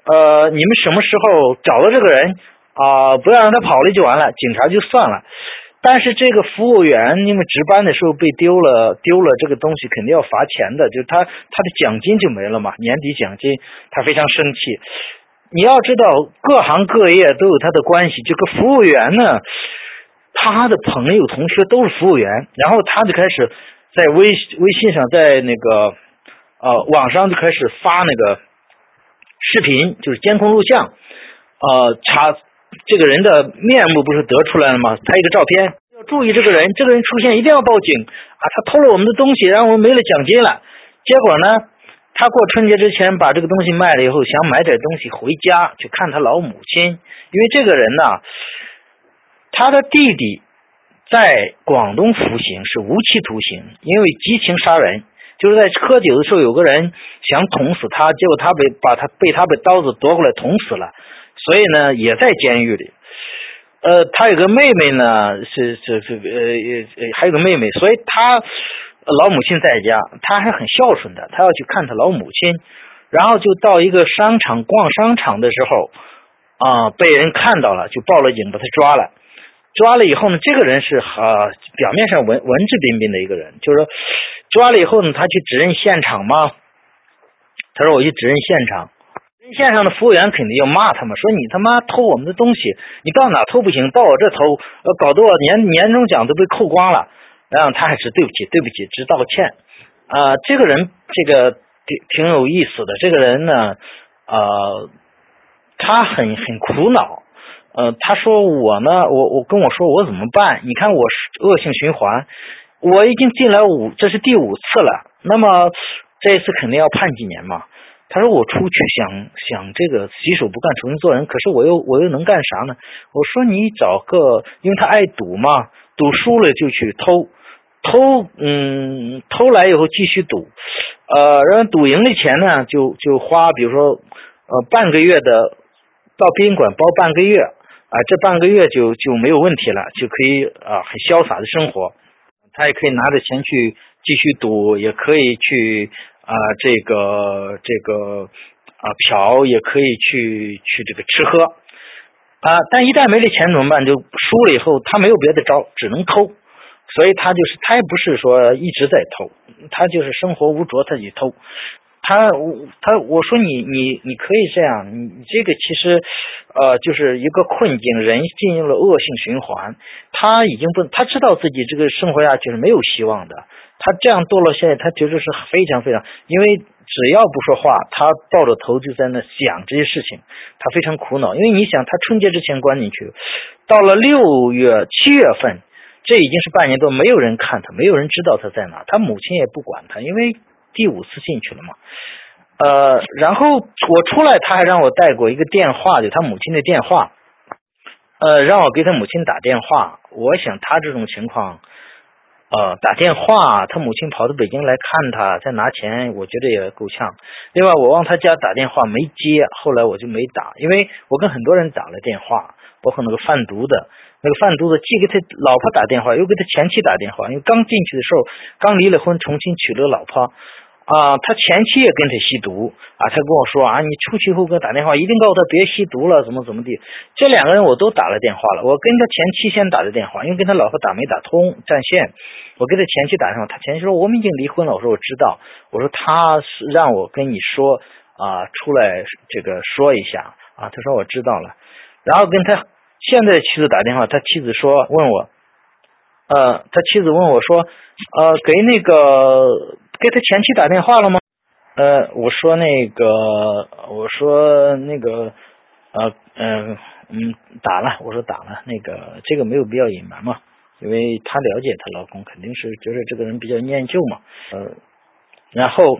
呃，你们什么时候找到这个人啊、呃，不要让他跑了就完了，警察就算了。但是这个服务员因为值班的时候被丢了，丢了这个东西肯定要罚钱的，就是他他的奖金就没了嘛，年底奖金，他非常生气。你要知道，各行各业都有他的关系。这个服务员呢，他的朋友同学都是服务员，然后他就开始在微微信上，在那个呃网上就开始发那个视频，就是监控录像，呃查这个人的面目不是得出来了吗？拍一个照片，要注意这个人，这个人出现一定要报警啊！他偷了我们的东西，然后我们没了奖金了。结果呢，他过春节之前把这个东西卖了以后，想买点东西回家去看他老母亲，因为这个人呢，他的弟弟在广东服刑是无期徒刑，因为激情杀人，就是在喝酒的时候有个人想捅死他，结果他被把他被他被刀子夺过来捅死了，所以呢也在监狱里。呃，他有个妹妹呢，是是是呃呃还有个妹妹，所以他老母亲在家，他还很孝顺的，他要去看他老母亲，然后就到一个商场逛商场的时候啊、呃，被人看到了，就报了警，把他抓了。抓了以后呢，这个人是呃表面上文文质彬彬的一个人，就是说抓了以后呢，他去指认现场嘛。他说我去指认现场，现场的服务员肯定要骂他嘛，说你他妈偷我们的东西，你到哪偷不行，到我这偷，呃，搞得我年年终奖都被扣光了。然后他还是对不起，对不起，只道歉。啊、呃，这个人这个挺挺有意思的，这个人呢，呃，他很很苦恼。呃，他说我呢，我我跟我说我怎么办？你看我是恶性循环，我已经进来五，这是第五次了。那么这一次肯定要判几年嘛？他说我出去想想这个洗手不干重新做人，可是我又我又能干啥呢？我说你找个，因为他爱赌嘛，赌输了就去偷，偷嗯偷来以后继续赌，呃，然后赌赢的钱呢就就花，比如说呃半个月的到宾馆包半个月。啊，这半个月就就没有问题了，就可以啊很潇洒的生活。他也可以拿着钱去继续赌，也可以去啊这个这个啊嫖，也可以去去这个吃喝啊。但一旦没了钱怎么办？就输了以后，他没有别的招，只能偷。所以他就是他也不是说一直在偷，他就是生活无着他就偷。他他我说你你你可以这样，你这个其实呃就是一个困境，人进入了恶性循环，他已经不他知道自己这个生活下去是没有希望的，他这样堕落下来，他觉得是非常非常，因为只要不说话，他抱着头就在那想这些事情，他非常苦恼，因为你想他春节之前关进去，到了六月七月份，这已经是半年多，没有人看他，没有人知道他在哪，他母亲也不管他，因为第五次进去了嘛。呃，然后我出来，他还让我带过一个电话，就他母亲的电话，呃，让我给他母亲打电话。我想他这种情况，呃，打电话，他母亲跑到北京来看他，再拿钱，我觉得也够呛。另外，我往他家打电话没接，后来我就没打，因为我跟很多人打了电话，包括那个贩毒的，那个贩毒的既给他老婆打电话，又给他前妻打电话，因为刚进去的时候，刚离了婚，重新娶了个老婆。啊，他前妻也跟他吸毒啊，他跟我说啊，你出去以后给他打电话，一定告诉他别吸毒了，怎么怎么地。这两个人我都打了电话了，我跟他前妻先打的电话，因为跟他老婆打没打通占线，我跟他前妻打电话，他前妻说我们已经离婚了，我说我知道，我说他是让我跟你说啊，出来这个说一下啊，他说我知道了，然后跟他现在妻子打电话，他妻子说问我，呃，他妻子问我说，呃，给那个。给他前妻打电话了吗？呃，我说那个，我说那个，呃，嗯、呃、嗯，打了，我说打了，那个这个没有必要隐瞒嘛，因为她了解她老公，肯定是觉得这个人比较念旧嘛，呃，然后，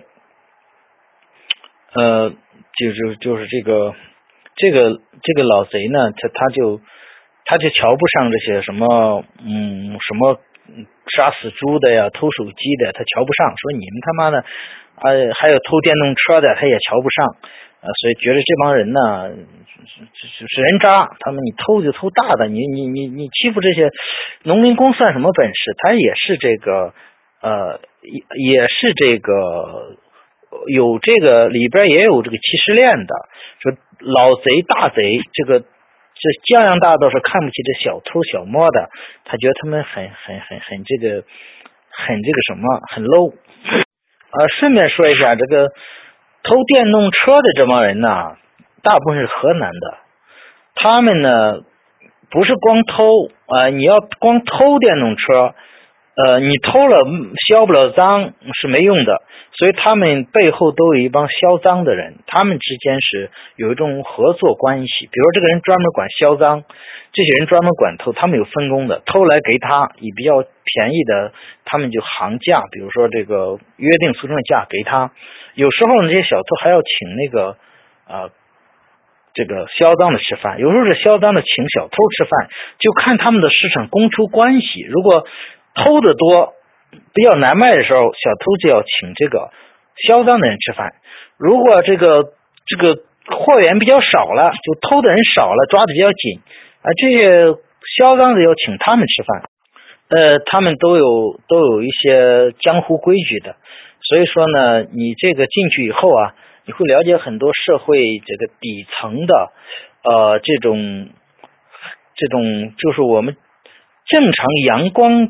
呃，就是就是这个这个这个老贼呢，他他就他就瞧不上这些什么，嗯，什么。杀死猪的呀，偷手机的，他瞧不上，说你们他妈的，呃，还有偷电动车的，他也瞧不上，呃，所以觉得这帮人呢，是人渣，他们你偷就偷大的，你你你你欺负这些农民工算什么本事？他也是这个，呃，也也是这个有这个里边也有这个歧视链的，说老贼大贼，这个这江洋大盗是看不起这小偷小摸的，他觉得他们很很很很这个很这个什么很 low。呃，顺便说一下，这个偷电动车的这帮人呢，大部分是河南的，他们呢不是光偷啊、呃，你要光偷电动车。呃，你偷了销不了赃是没用的，所以他们背后都有一帮销赃的人，他们之间是有一种合作关系。比如这个人专门管销赃，这些人专门管偷，他们有分工的，偷来给他以比较便宜的，他们就行价，比如说这个约定俗成的价给他。有时候呢，这些小偷还要请那个呃这个销赃的吃饭，有时候是销赃的请小偷吃饭，就看他们的市场供求关系。如果偷的多比较难卖的时候，小偷就要请这个销赃的人吃饭。如果这个这个货源比较少了，就偷的人少了，抓的比较紧啊，这些销赃的要请他们吃饭。呃，他们都有都有一些江湖规矩的，所以说呢，你这个进去以后啊，你会了解很多社会这个底层的呃这种这种就是我们正常阳光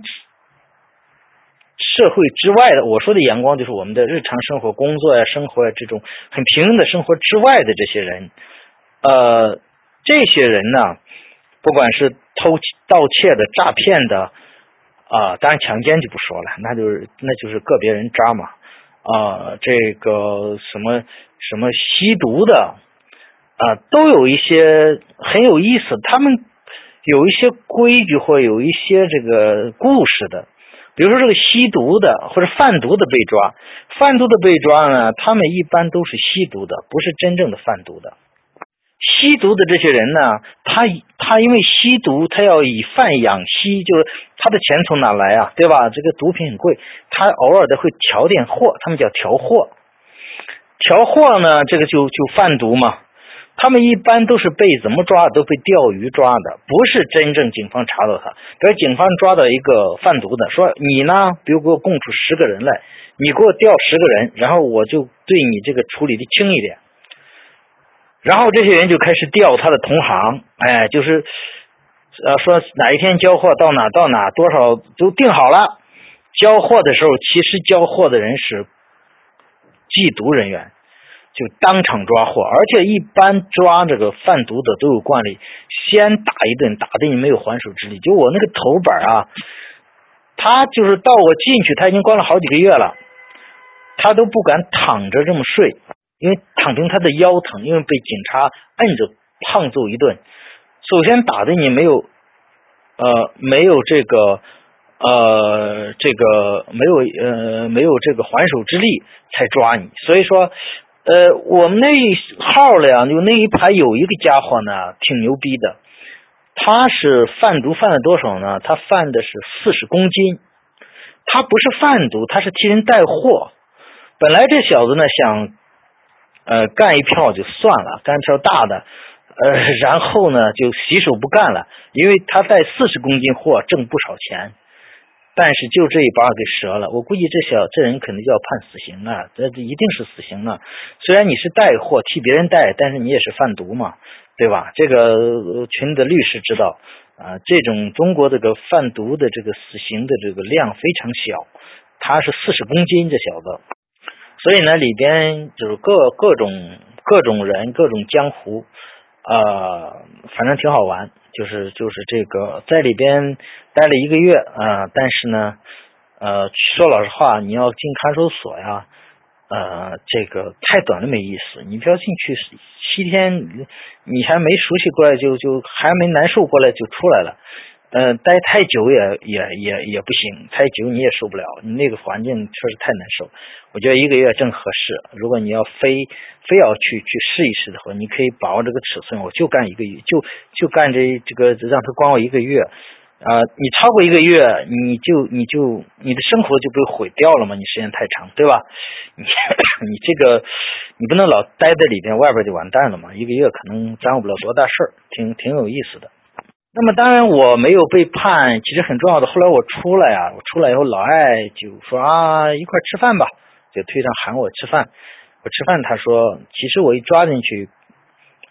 社会之外的，我说的阳光就是我们的日常生活、工作呀、生活呀这种很平庸的生活之外的这些人，呃，这些人呢，不管是偷盗窃的、诈骗的，啊、呃，当然强奸就不说了，那就是那就是个别人渣嘛，啊、呃，这个什么什么吸毒的，啊、呃，都有一些很有意思，他们有一些规矩或有一些这个故事的。比如说这个吸毒的或者贩毒的被抓，贩毒的被抓呢，他们一般都是吸毒的，不是真正的贩毒的。吸毒的这些人呢，他他因为吸毒，他要以贩养吸，就是他的钱从哪来啊？对吧？这个毒品很贵，他偶尔的会调点货，他们叫调货。调货呢，这个就就贩毒嘛。他们一般都是被怎么抓，都被钓鱼抓的，不是真正警方查到他。比如警方抓到一个贩毒的，说你呢，比如给我供出十个人来，你给我调十个人，然后我就对你这个处理的轻一点。然后这些人就开始调他的同行，哎，就是呃说哪一天交货到哪到哪多少都定好了。交货的时候，其实交货的人是缉毒人员。就当场抓获，而且一般抓这个贩毒的都有惯例，先打一顿，打的你没有还手之力。就我那个头本啊，他就是到我进去，他已经关了好几个月了，他都不敢躺着这么睡，因为躺平他的腰疼，因为被警察摁着胖揍一顿。首先打的你没有呃没有这个呃这个没有呃没有这个还手之力才抓你，所以说。呃，我们那号里就那一排有一个家伙呢，挺牛逼的。他是贩毒贩了多少呢？他贩的是四十公斤。他不是贩毒，他是替人带货。本来这小子呢想，呃，干一票就算了，干一票大的，呃，然后呢就洗手不干了，因为他带四十公斤货挣不少钱。但是就这一把给折了，我估计这小这人肯定就要判死刑了，这一定是死刑了。虽然你是带货替别人带，但是你也是贩毒嘛，对吧？这个群的律师知道啊、呃，这种中国这个贩毒的这个死刑的这个量非常小，他是四十公斤这小子，所以呢里边就是各各种各种人各种江湖，呃，反正挺好玩。就是就是这个在里边待了一个月啊、呃，但是呢，呃，说老实话，你要进看守所呀，呃，这个太短了没意思。你不要进去七天，你还没熟悉过来就就还没难受过来就出来了。呃，待太久也也也也不行，太久你也受不了，你那个环境确实太难受。我觉得一个月正合适。如果你要非非要去去试一试的话，你可以把握这个尺寸，我就干一个月，就就干这这个让他关我一个月。啊、呃，你超过一个月，你就你就你的生活就被毁掉了嘛，你时间太长，对吧？你你这个你不能老待在里边，外边就完蛋了嘛。一个月可能耽误不了多大事儿，挺挺有意思的。那么当然我没有被判，其实很重要的。后来我出来啊，我出来以后，老艾就说啊，一块吃饭吧，就推上喊我吃饭。我吃饭，他说，其实我一抓进去，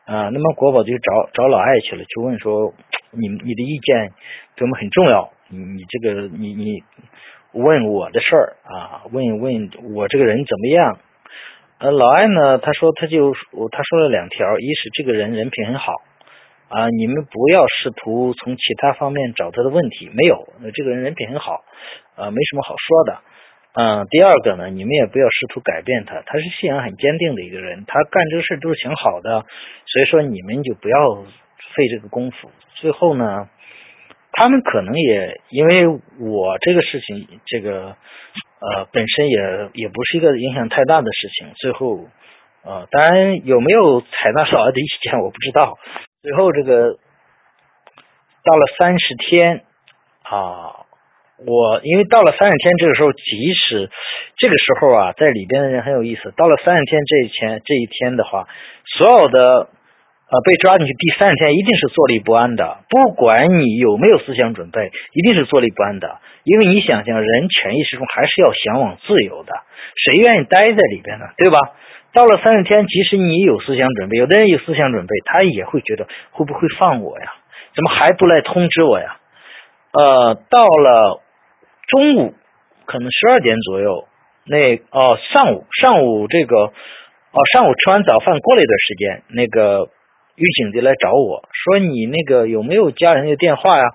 啊，那么国宝就找找老艾去了，就问说你你的意见对我们很重要，你你这个你你问我的事儿啊，问问我这个人怎么样？呃，老艾呢，他说他就他说了两条，一是这个人人品很好啊，你们不要试图从其他方面找他的问题，没有，这个人人品很好，呃，没什么好说的。嗯、呃，第二个呢，你们也不要试图改变他，他是信仰很坚定的一个人，他干这个事都是想好的，所以说你们就不要费这个功夫。最后呢，他们可能也因为我这个事情，这个呃本身也也不是一个影响太大的事情，最后呃当然有没有采纳老艾的意见我不知道。最后这个到了三十天啊。我因为到了三十天，这个时候即使这个时候啊，在里边的人很有意思。到了三十天这一天这一天的话，所有的呃被抓进去第三十天一定是坐立不安的，不管你有没有思想准备，一定是坐立不安的。因为你想想，人潜意识中还是要向往自由的，谁愿意待在里边呢？对吧？到了三十天，即使你有思想准备，有的人有思想准备，他也会觉得会不会放我呀？怎么还不来通知我呀？呃，到了中午可能十二点左右，那哦上午上午这个哦上午吃完早饭过了一段时间，那个狱警就来找我说你那个有没有家人的电话呀？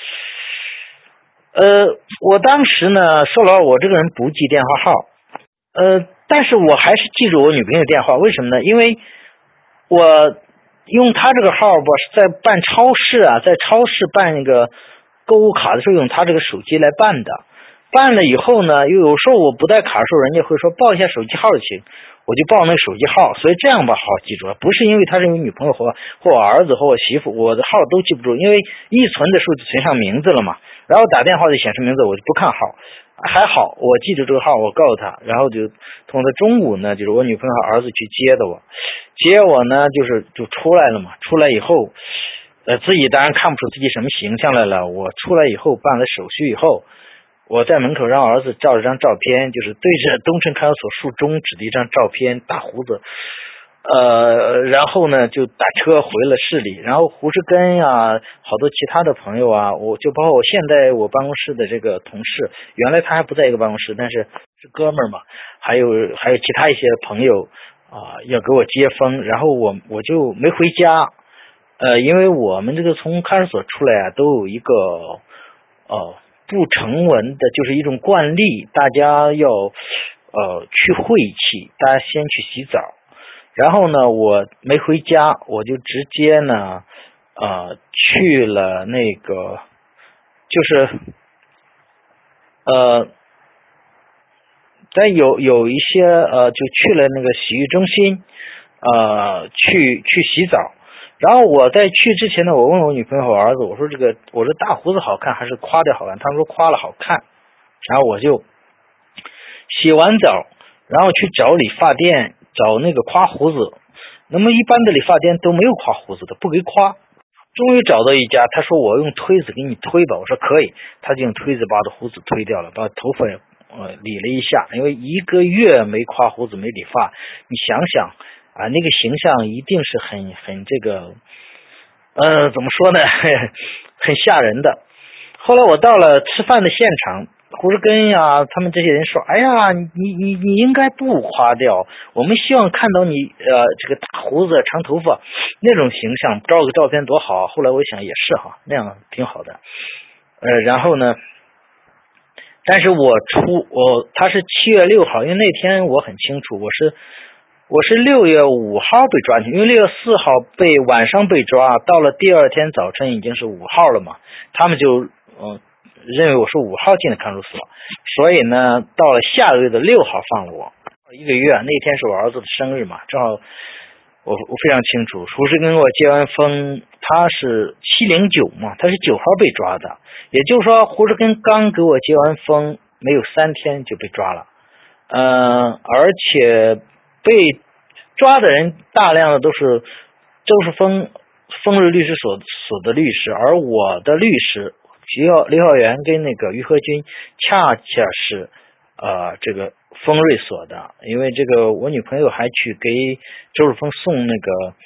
呃，我当时呢说了我这个人不记电话号，呃，但是我还是记住我女朋友电话，为什么呢？因为我用她这个号吧，在办超市啊，在超市办那个购物卡的时候用他这个手机来办的，办了以后呢，又有时候我不带卡的时候，人家会说报一下手机号就行，我就报那个手机号，所以这样把号记住了，不是因为他是我女朋友或或我儿子或我媳妇，我的号都记不住，因为一存的时候就存上名字了嘛，然后打电话就显示名字，我就不看号，还好我记住这个号，我告诉他，然后就从他中午呢，就是我女朋友和儿子去接的我，接我呢就是就出来了嘛，出来以后。呃，自己当然看不出自己什么形象来了。我出来以后办了手续以后，我在门口让儿子照了张照片，就是对着东城看守所竖中指的一张照片，大胡子。呃，然后呢就打车回了市里，然后胡志根呀，好多其他的朋友啊，我就包括我现在我办公室的这个同事，原来他还不在一个办公室，但是是哥们儿嘛，还有还有其他一些朋友啊、呃，要给我接风，然后我我就没回家。呃，因为我们这个从看守所出来啊，都有一个呃不成文的，就是一种惯例，大家要呃去晦气，大家先去洗澡，然后呢，我没回家，我就直接呢呃去了那个就是呃在有有一些呃就去了那个洗浴中心呃去去洗澡。然后我在去之前呢，我问我女朋友和我儿子，我说这个我说大胡子好看还是夸的好看？他们说夸了好看。然后我就洗完澡，然后去找理发店找那个夸胡子。那么一般的理发店都没有夸胡子的，不给夸。终于找到一家，他说我用推子给你推吧，我说可以，他就用推子把我的胡子推掉了，把头发呃理了一下，因为一个月没夸胡子没理发，你想想。啊，那个形象一定是很很这个，呃，怎么说呢，很吓人的。后来我到了吃饭的现场，胡志根呀，他们这些人说：“哎呀，你你你应该不夸掉，我们希望看到你呃这个大胡子、长头发那种形象，照个照片多好。”后来我想也是哈，那样挺好的。呃，然后呢，但是我出我他是七月六号，因为那天我很清楚，我是。我是六月五号被抓进去，因为六月四号被晚上被抓，到了第二天早晨已经是五号了嘛，他们就嗯认为我是五号进的看守所，所以呢，到了下个月的六号放了我，一个月那天是我儿子的生日嘛，正好我我非常清楚，胡志根给我接完风，他是七零九嘛，他是九号被抓的，也就是说胡志根刚给我接完风，没有三天就被抓了，嗯、呃，而且。被抓的人大量的都是周世峰丰瑞律师所所的律师，而我的律师刘耀刘耀元跟那个于和军恰恰是呃这个丰瑞所的，因为这个我女朋友还去给周世峰送那个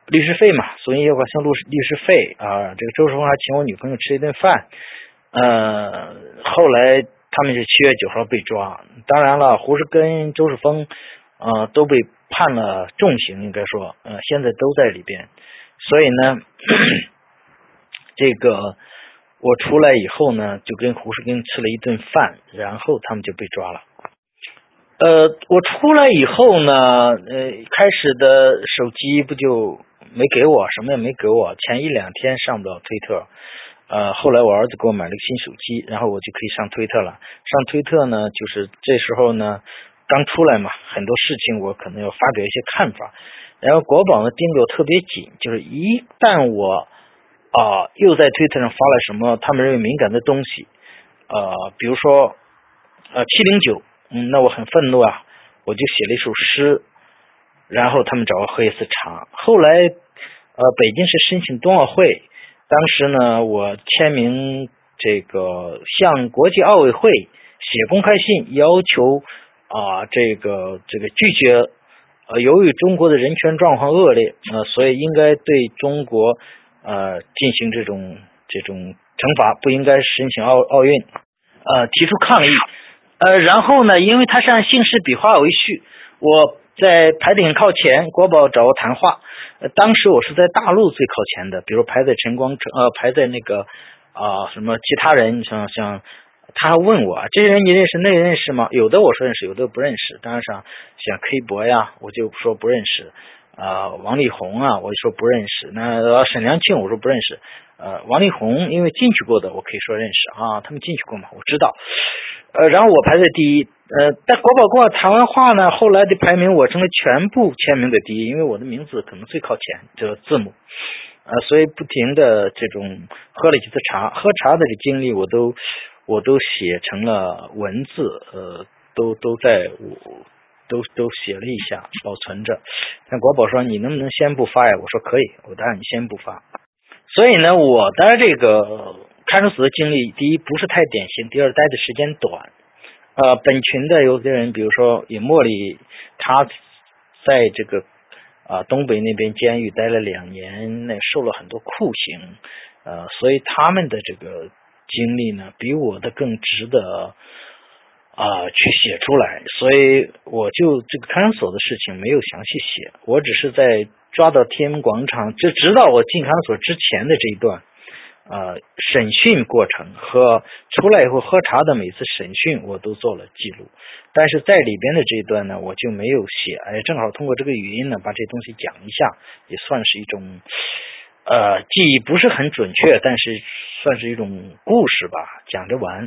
律师费嘛，索尼要管向律律师费啊。这个周世峰还请我女朋友吃一顿饭，呃，后来他们是七月九号被抓。当然了，胡适跟周世峰呃都被判了重刑，应该说呃现在都在里边。所以呢，这个我出来以后呢，就跟胡适根吃了一顿饭，然后他们就被抓了。呃，我出来以后呢，呃，开始的手机不就没给我，什么也没给我，前一两天上不了推特，呃，后来我儿子给我买了个新手机，然后我就可以上推特了。上推特呢，就是这时候呢，刚出来嘛，很多事情我可能要发表一些看法，然后国宝呢盯着我特别紧，就是一旦我啊、呃、又在推特上发了什么他们认为敏感的东西，呃，比如说呃七零九。嗯，那我很愤怒啊，我就写了一首诗，然后他们找我喝一次茶。后来，呃，北京市申请冬奥会，当时呢，我签名这个向国际奥委会写公开信，要求啊、呃，这个这个拒绝，呃，由于中国的人权状况恶劣，呃，所以应该对中国呃进行这种这种惩罚，不应该申请奥奥运，呃，提出抗议。呃，然后呢，因为他是按姓氏笔画为序，我在排得很靠前，国宝找我谈话。呃，当时我是在大陆最靠前的，比如排在陈光呃，排在那个啊、呃、什么其他人，像像他还问我这些人你认识那个认识吗？有的我说认识，有的不认识。当然像像 K 博呀，我就说不认识。啊、呃，王力宏啊，我就说不认识。那沈良庆我说不认识。呃，王力宏因为进去过的，我可以说认识啊，他们进去过嘛，我知道。呃，然后我排在第一，呃，但国宝跟我谈完话呢，后来的排名我成了全部签名的第一，因为我的名字可能最靠前，这个字母，呃，所以不停的这种喝了几次茶，喝茶的这经历我都我都写成了文字，呃，都都在我都都写了一下，保存着。但国宝说你能不能先不发呀？我说可以，我答应你先不发。所以呢，我的这个看守所的经历，第一不是太典型，第二待的时间短。呃，本群的有的人，比如说尹茉莉，他在这个啊、呃、东北那边监狱待了两年，那受了很多酷刑，呃，所以他们的这个经历呢，比我的更值得啊、呃、去写出来。所以我就这个看守所的事情没有详细写，我只是在抓到天安门广场，就直到我进看守所之前的这一段。呃，审讯过程和出来以后喝茶的每次审讯，我都做了记录。但是在里边的这一段呢，我就没有写。哎，正好通过这个语音呢，把这东西讲一下，也算是一种呃记忆不是很准确，但是算是一种故事吧，讲着玩。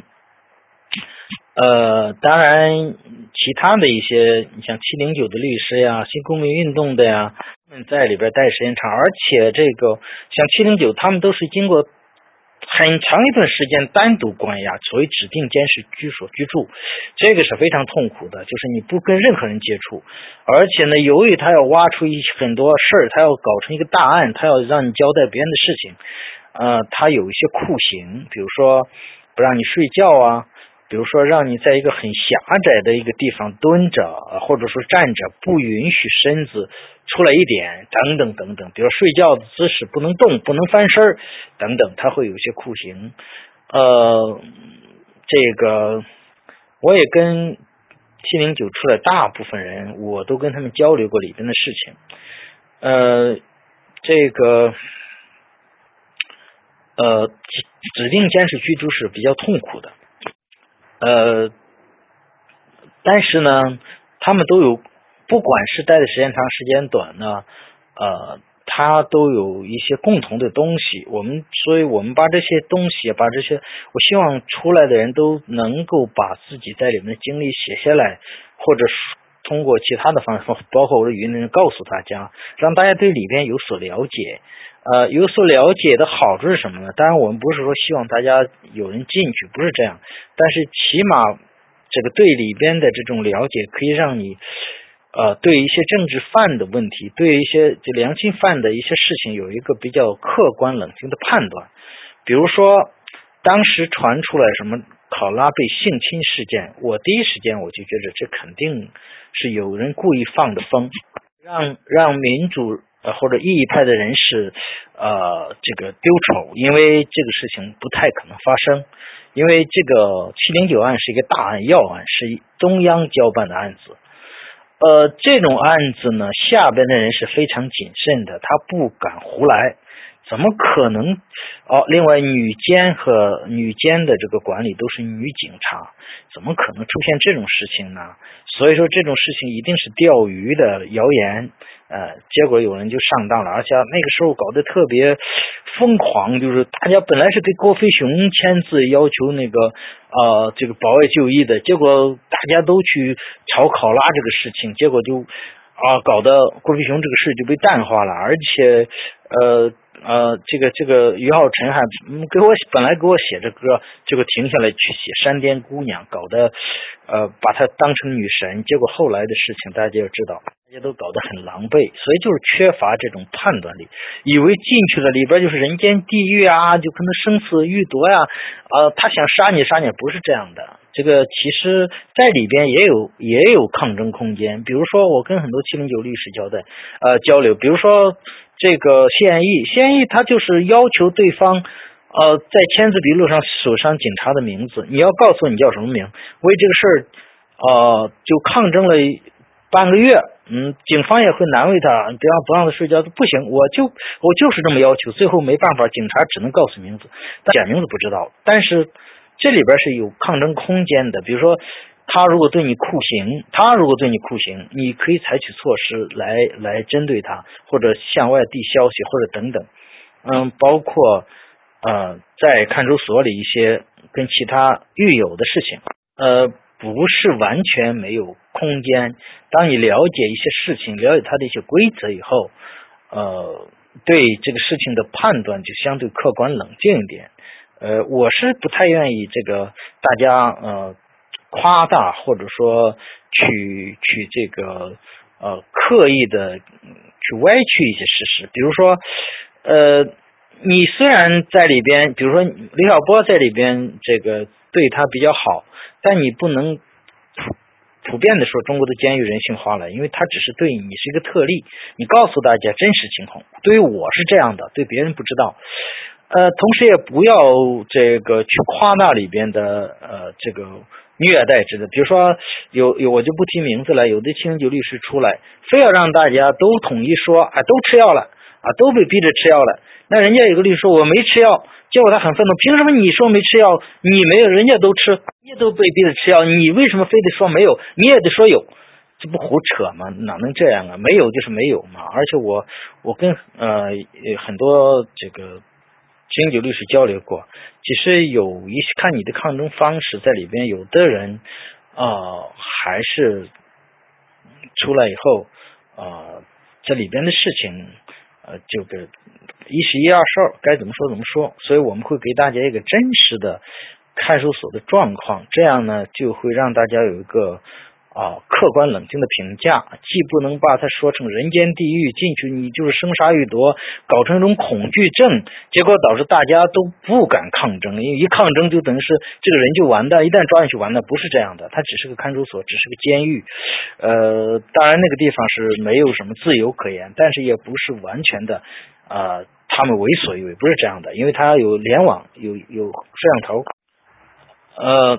呃，当然，其他的一些，你像七零九的律师呀，新公民运动的呀，在里边待时间长，而且这个像七零九，他们都是经过很长一段时间单独关押，所谓指定监视居所居住，这个是非常痛苦的，就是你不跟任何人接触，而且呢，由于他要挖出一很多事儿，他要搞成一个大案，他要让你交代别人的事情，呃，他有一些酷刑，比如说不让你睡觉啊。比如说让你在一个很狭窄的一个地方蹲着，或者说站着，不允许身子出来一点，等等等等。比如睡觉的姿势不能动，不能翻身等等，它会有一些酷刑。呃，这个我也跟七零九出来大部分人，我都跟他们交流过里边的事情。呃，这个呃指定监视居住是比较痛苦的。呃，但是呢，他们都有，不管是待的时间长时间短呢，呃，它都有一些共同的东西。我们，所以我们把这些东西，把这些，我希望出来的人都能够把自己在里面的经历写下来，或者通过其他的方式，包括我的语音能告诉大家，让大家对里边有所了解。呃，有所了解的好处是什么呢？当然，我们不是说希望大家有人进去，不是这样。但是起码这个对里边的这种了解，可以让你呃对一些政治犯的问题，对一些就良心犯的一些事情有一个比较客观冷静的判断。比如说，当时传出来什么考拉被性侵事件，我第一时间我就觉得这肯定是有人故意放的风，让让民主。 呃或者异议派的人士呃这个丢丑，因为这个事情不太可能发生，因为这个七零九案是一个大案要案，是中央交办的案子。呃，这种案子呢，下边的人是非常谨慎的，他不敢胡来，怎么可能？哦，另外，女监和女监的这个管理都是女警察，怎么可能出现这种事情呢？所以说，这种事情一定是钓鱼的谣言，呃，结果有人就上当了，而且那个时候搞得特别疯狂，就是大家本来是给郭飞雄签字要求那个呃这个保外就医的，结果大家都去炒考拉这个事情，结果就啊搞得郭飞雄这个事就被淡化了，而且呃呃这个这个于浩辰还嗯给我本来给我写这歌，结果停下来去写山巅姑娘，搞得呃把她当成女神，结果后来的事情大家就知道，大家都搞得很狼狈，所以就是缺乏这种判断力，以为进去了里边就是人间地狱啊，就可能生死予夺呀，呃他想杀你杀你，不是这样的。这个其实在里边也有也有抗争空间，比如说我跟很多七零九律师交代呃交流，比如说这个谢彦义，谢彦义他就是要求对方呃在签字笔录上署上警察的名字，你要告诉你叫什么名，为这个事儿呃就抗争了半个月，嗯，警方也会难为他，不让不让他睡觉，不行，我就我就是这么要求，最后没办法，警察只能告诉名字，但假名字不知道，但是这里边是有抗争空间的，比如说他如果对你酷刑，他如果对你酷刑，你可以采取措施来来针对他，或者向外递消息，或者等等，嗯，包括呃在看守所里一些跟其他狱友的事情，呃，不是完全没有空间。当你了解一些事情，了解它的一些规则以后，呃，对这个事情的判断就相对客观冷静一点。呃，我是不太愿意这个大家呃夸大或者说去去这个呃刻意的去歪曲一些事实，比如说呃你虽然在里边，比如说李小波在里边这个对他比较好，但你不能普普遍的说中国的监狱人性化了，因为他只是对你是一个特例，你告诉大家真实情况。对于我是这样的，对别人不知道。呃，同时也不要这个去夸大里边的呃这个虐待之的，比如说有有我就不提名字了，有的七零九律师出来，非要让大家都统一说啊都吃药了啊都被逼着吃药了，那人家有个律师说我没吃药，结果他很愤怒，凭什么你说没吃药，你没有，人家都吃，你也都被逼着吃药，你为什么非得说没有，你也得说有？这不胡扯吗？哪能这样啊？没有就是没有嘛。而且我我跟呃很多这个七零九律师交流过，其实有一些看你的抗争方式在里边，有的人啊、呃、还是出来以后啊、呃、这里边的事情呃这个一十一二十二该怎么说怎么说，所以我们会给大家一个真实的看守所的状况，这样呢就会让大家有一个啊，客观冷静的评价，既不能把它说成人间地狱，进去你就是生杀予夺，搞成一种恐惧症，结果导致大家都不敢抗争，因为一抗争就等于是这个人就完蛋，一旦抓进去完蛋，不是这样的，它只是个看守所，只是个监狱，呃，当然那个地方是没有什么自由可言，但是也不是完全的，呃，他们为所欲为，不是这样的，因为它有联网，有有摄像头，呃，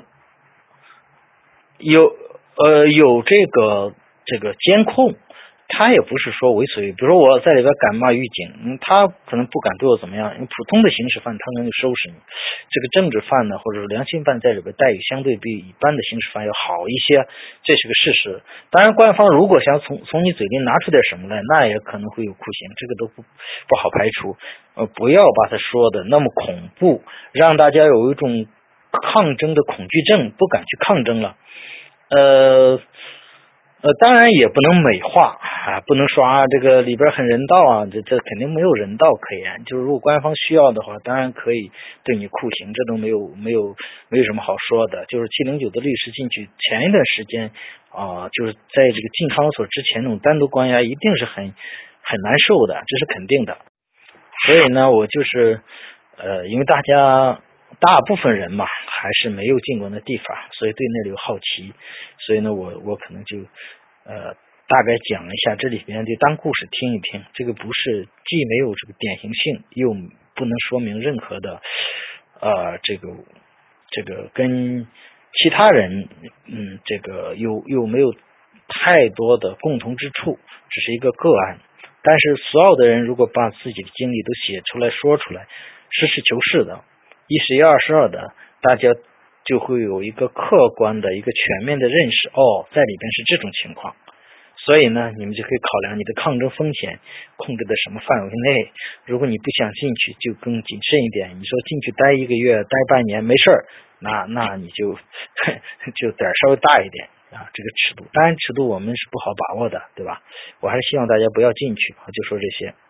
有。呃，有这个这个监控，他也不是说为所欲为。比如说我在里边敢骂狱警，嗯，他可能不敢对我怎么样，因为普通的刑事犯他能收拾你。这个政治犯呢，或者是良心犯在里边待遇相对比一般的刑事犯要好一些，这是个事实。当然，官方如果想从从你嘴里拿出点什么来，那也可能会有酷刑，这个都不不好排除。呃，不要把它说的那么恐怖，让大家有一种抗争的恐惧症，不敢去抗争了。呃呃，当然也不能美化啊，不能说啊这个里边很人道啊，这这肯定没有人道可言。就是如果官方需要的话，当然可以对你酷刑，这都没有没有没有什么好说的。就是七零九的律师进去前一段时间啊、呃，就是在这个进看守所之前那种单独关押，一定是很很难受的，这是肯定的。所以呢，我就是呃，因为大家。大部分人嘛，还是没有进过那地方，所以对那里有好奇，所以呢，我我可能就呃大概讲一下，这里边就当故事听一听。这个不是既没有这个典型性，又不能说明任何的呃这个这个跟其他人嗯这个又又没有太多的共同之处，只是一个个案。但是所有的人如果把自己的经历都写出来说出来，实事求是的，一是一二是二的，大家就会有一个客观的一个全面的认识。哦，在里边是这种情况。所以呢，你们就可以考量你的抗争风险控制在什么范围内。如果你不想进去，就更谨慎一点。你说进去待一个月、待半年没事儿，那那你就就点稍微大一点啊，这个尺度。当然，尺度我们是不好把握的，对吧？我还是希望大家不要进去。就说这些。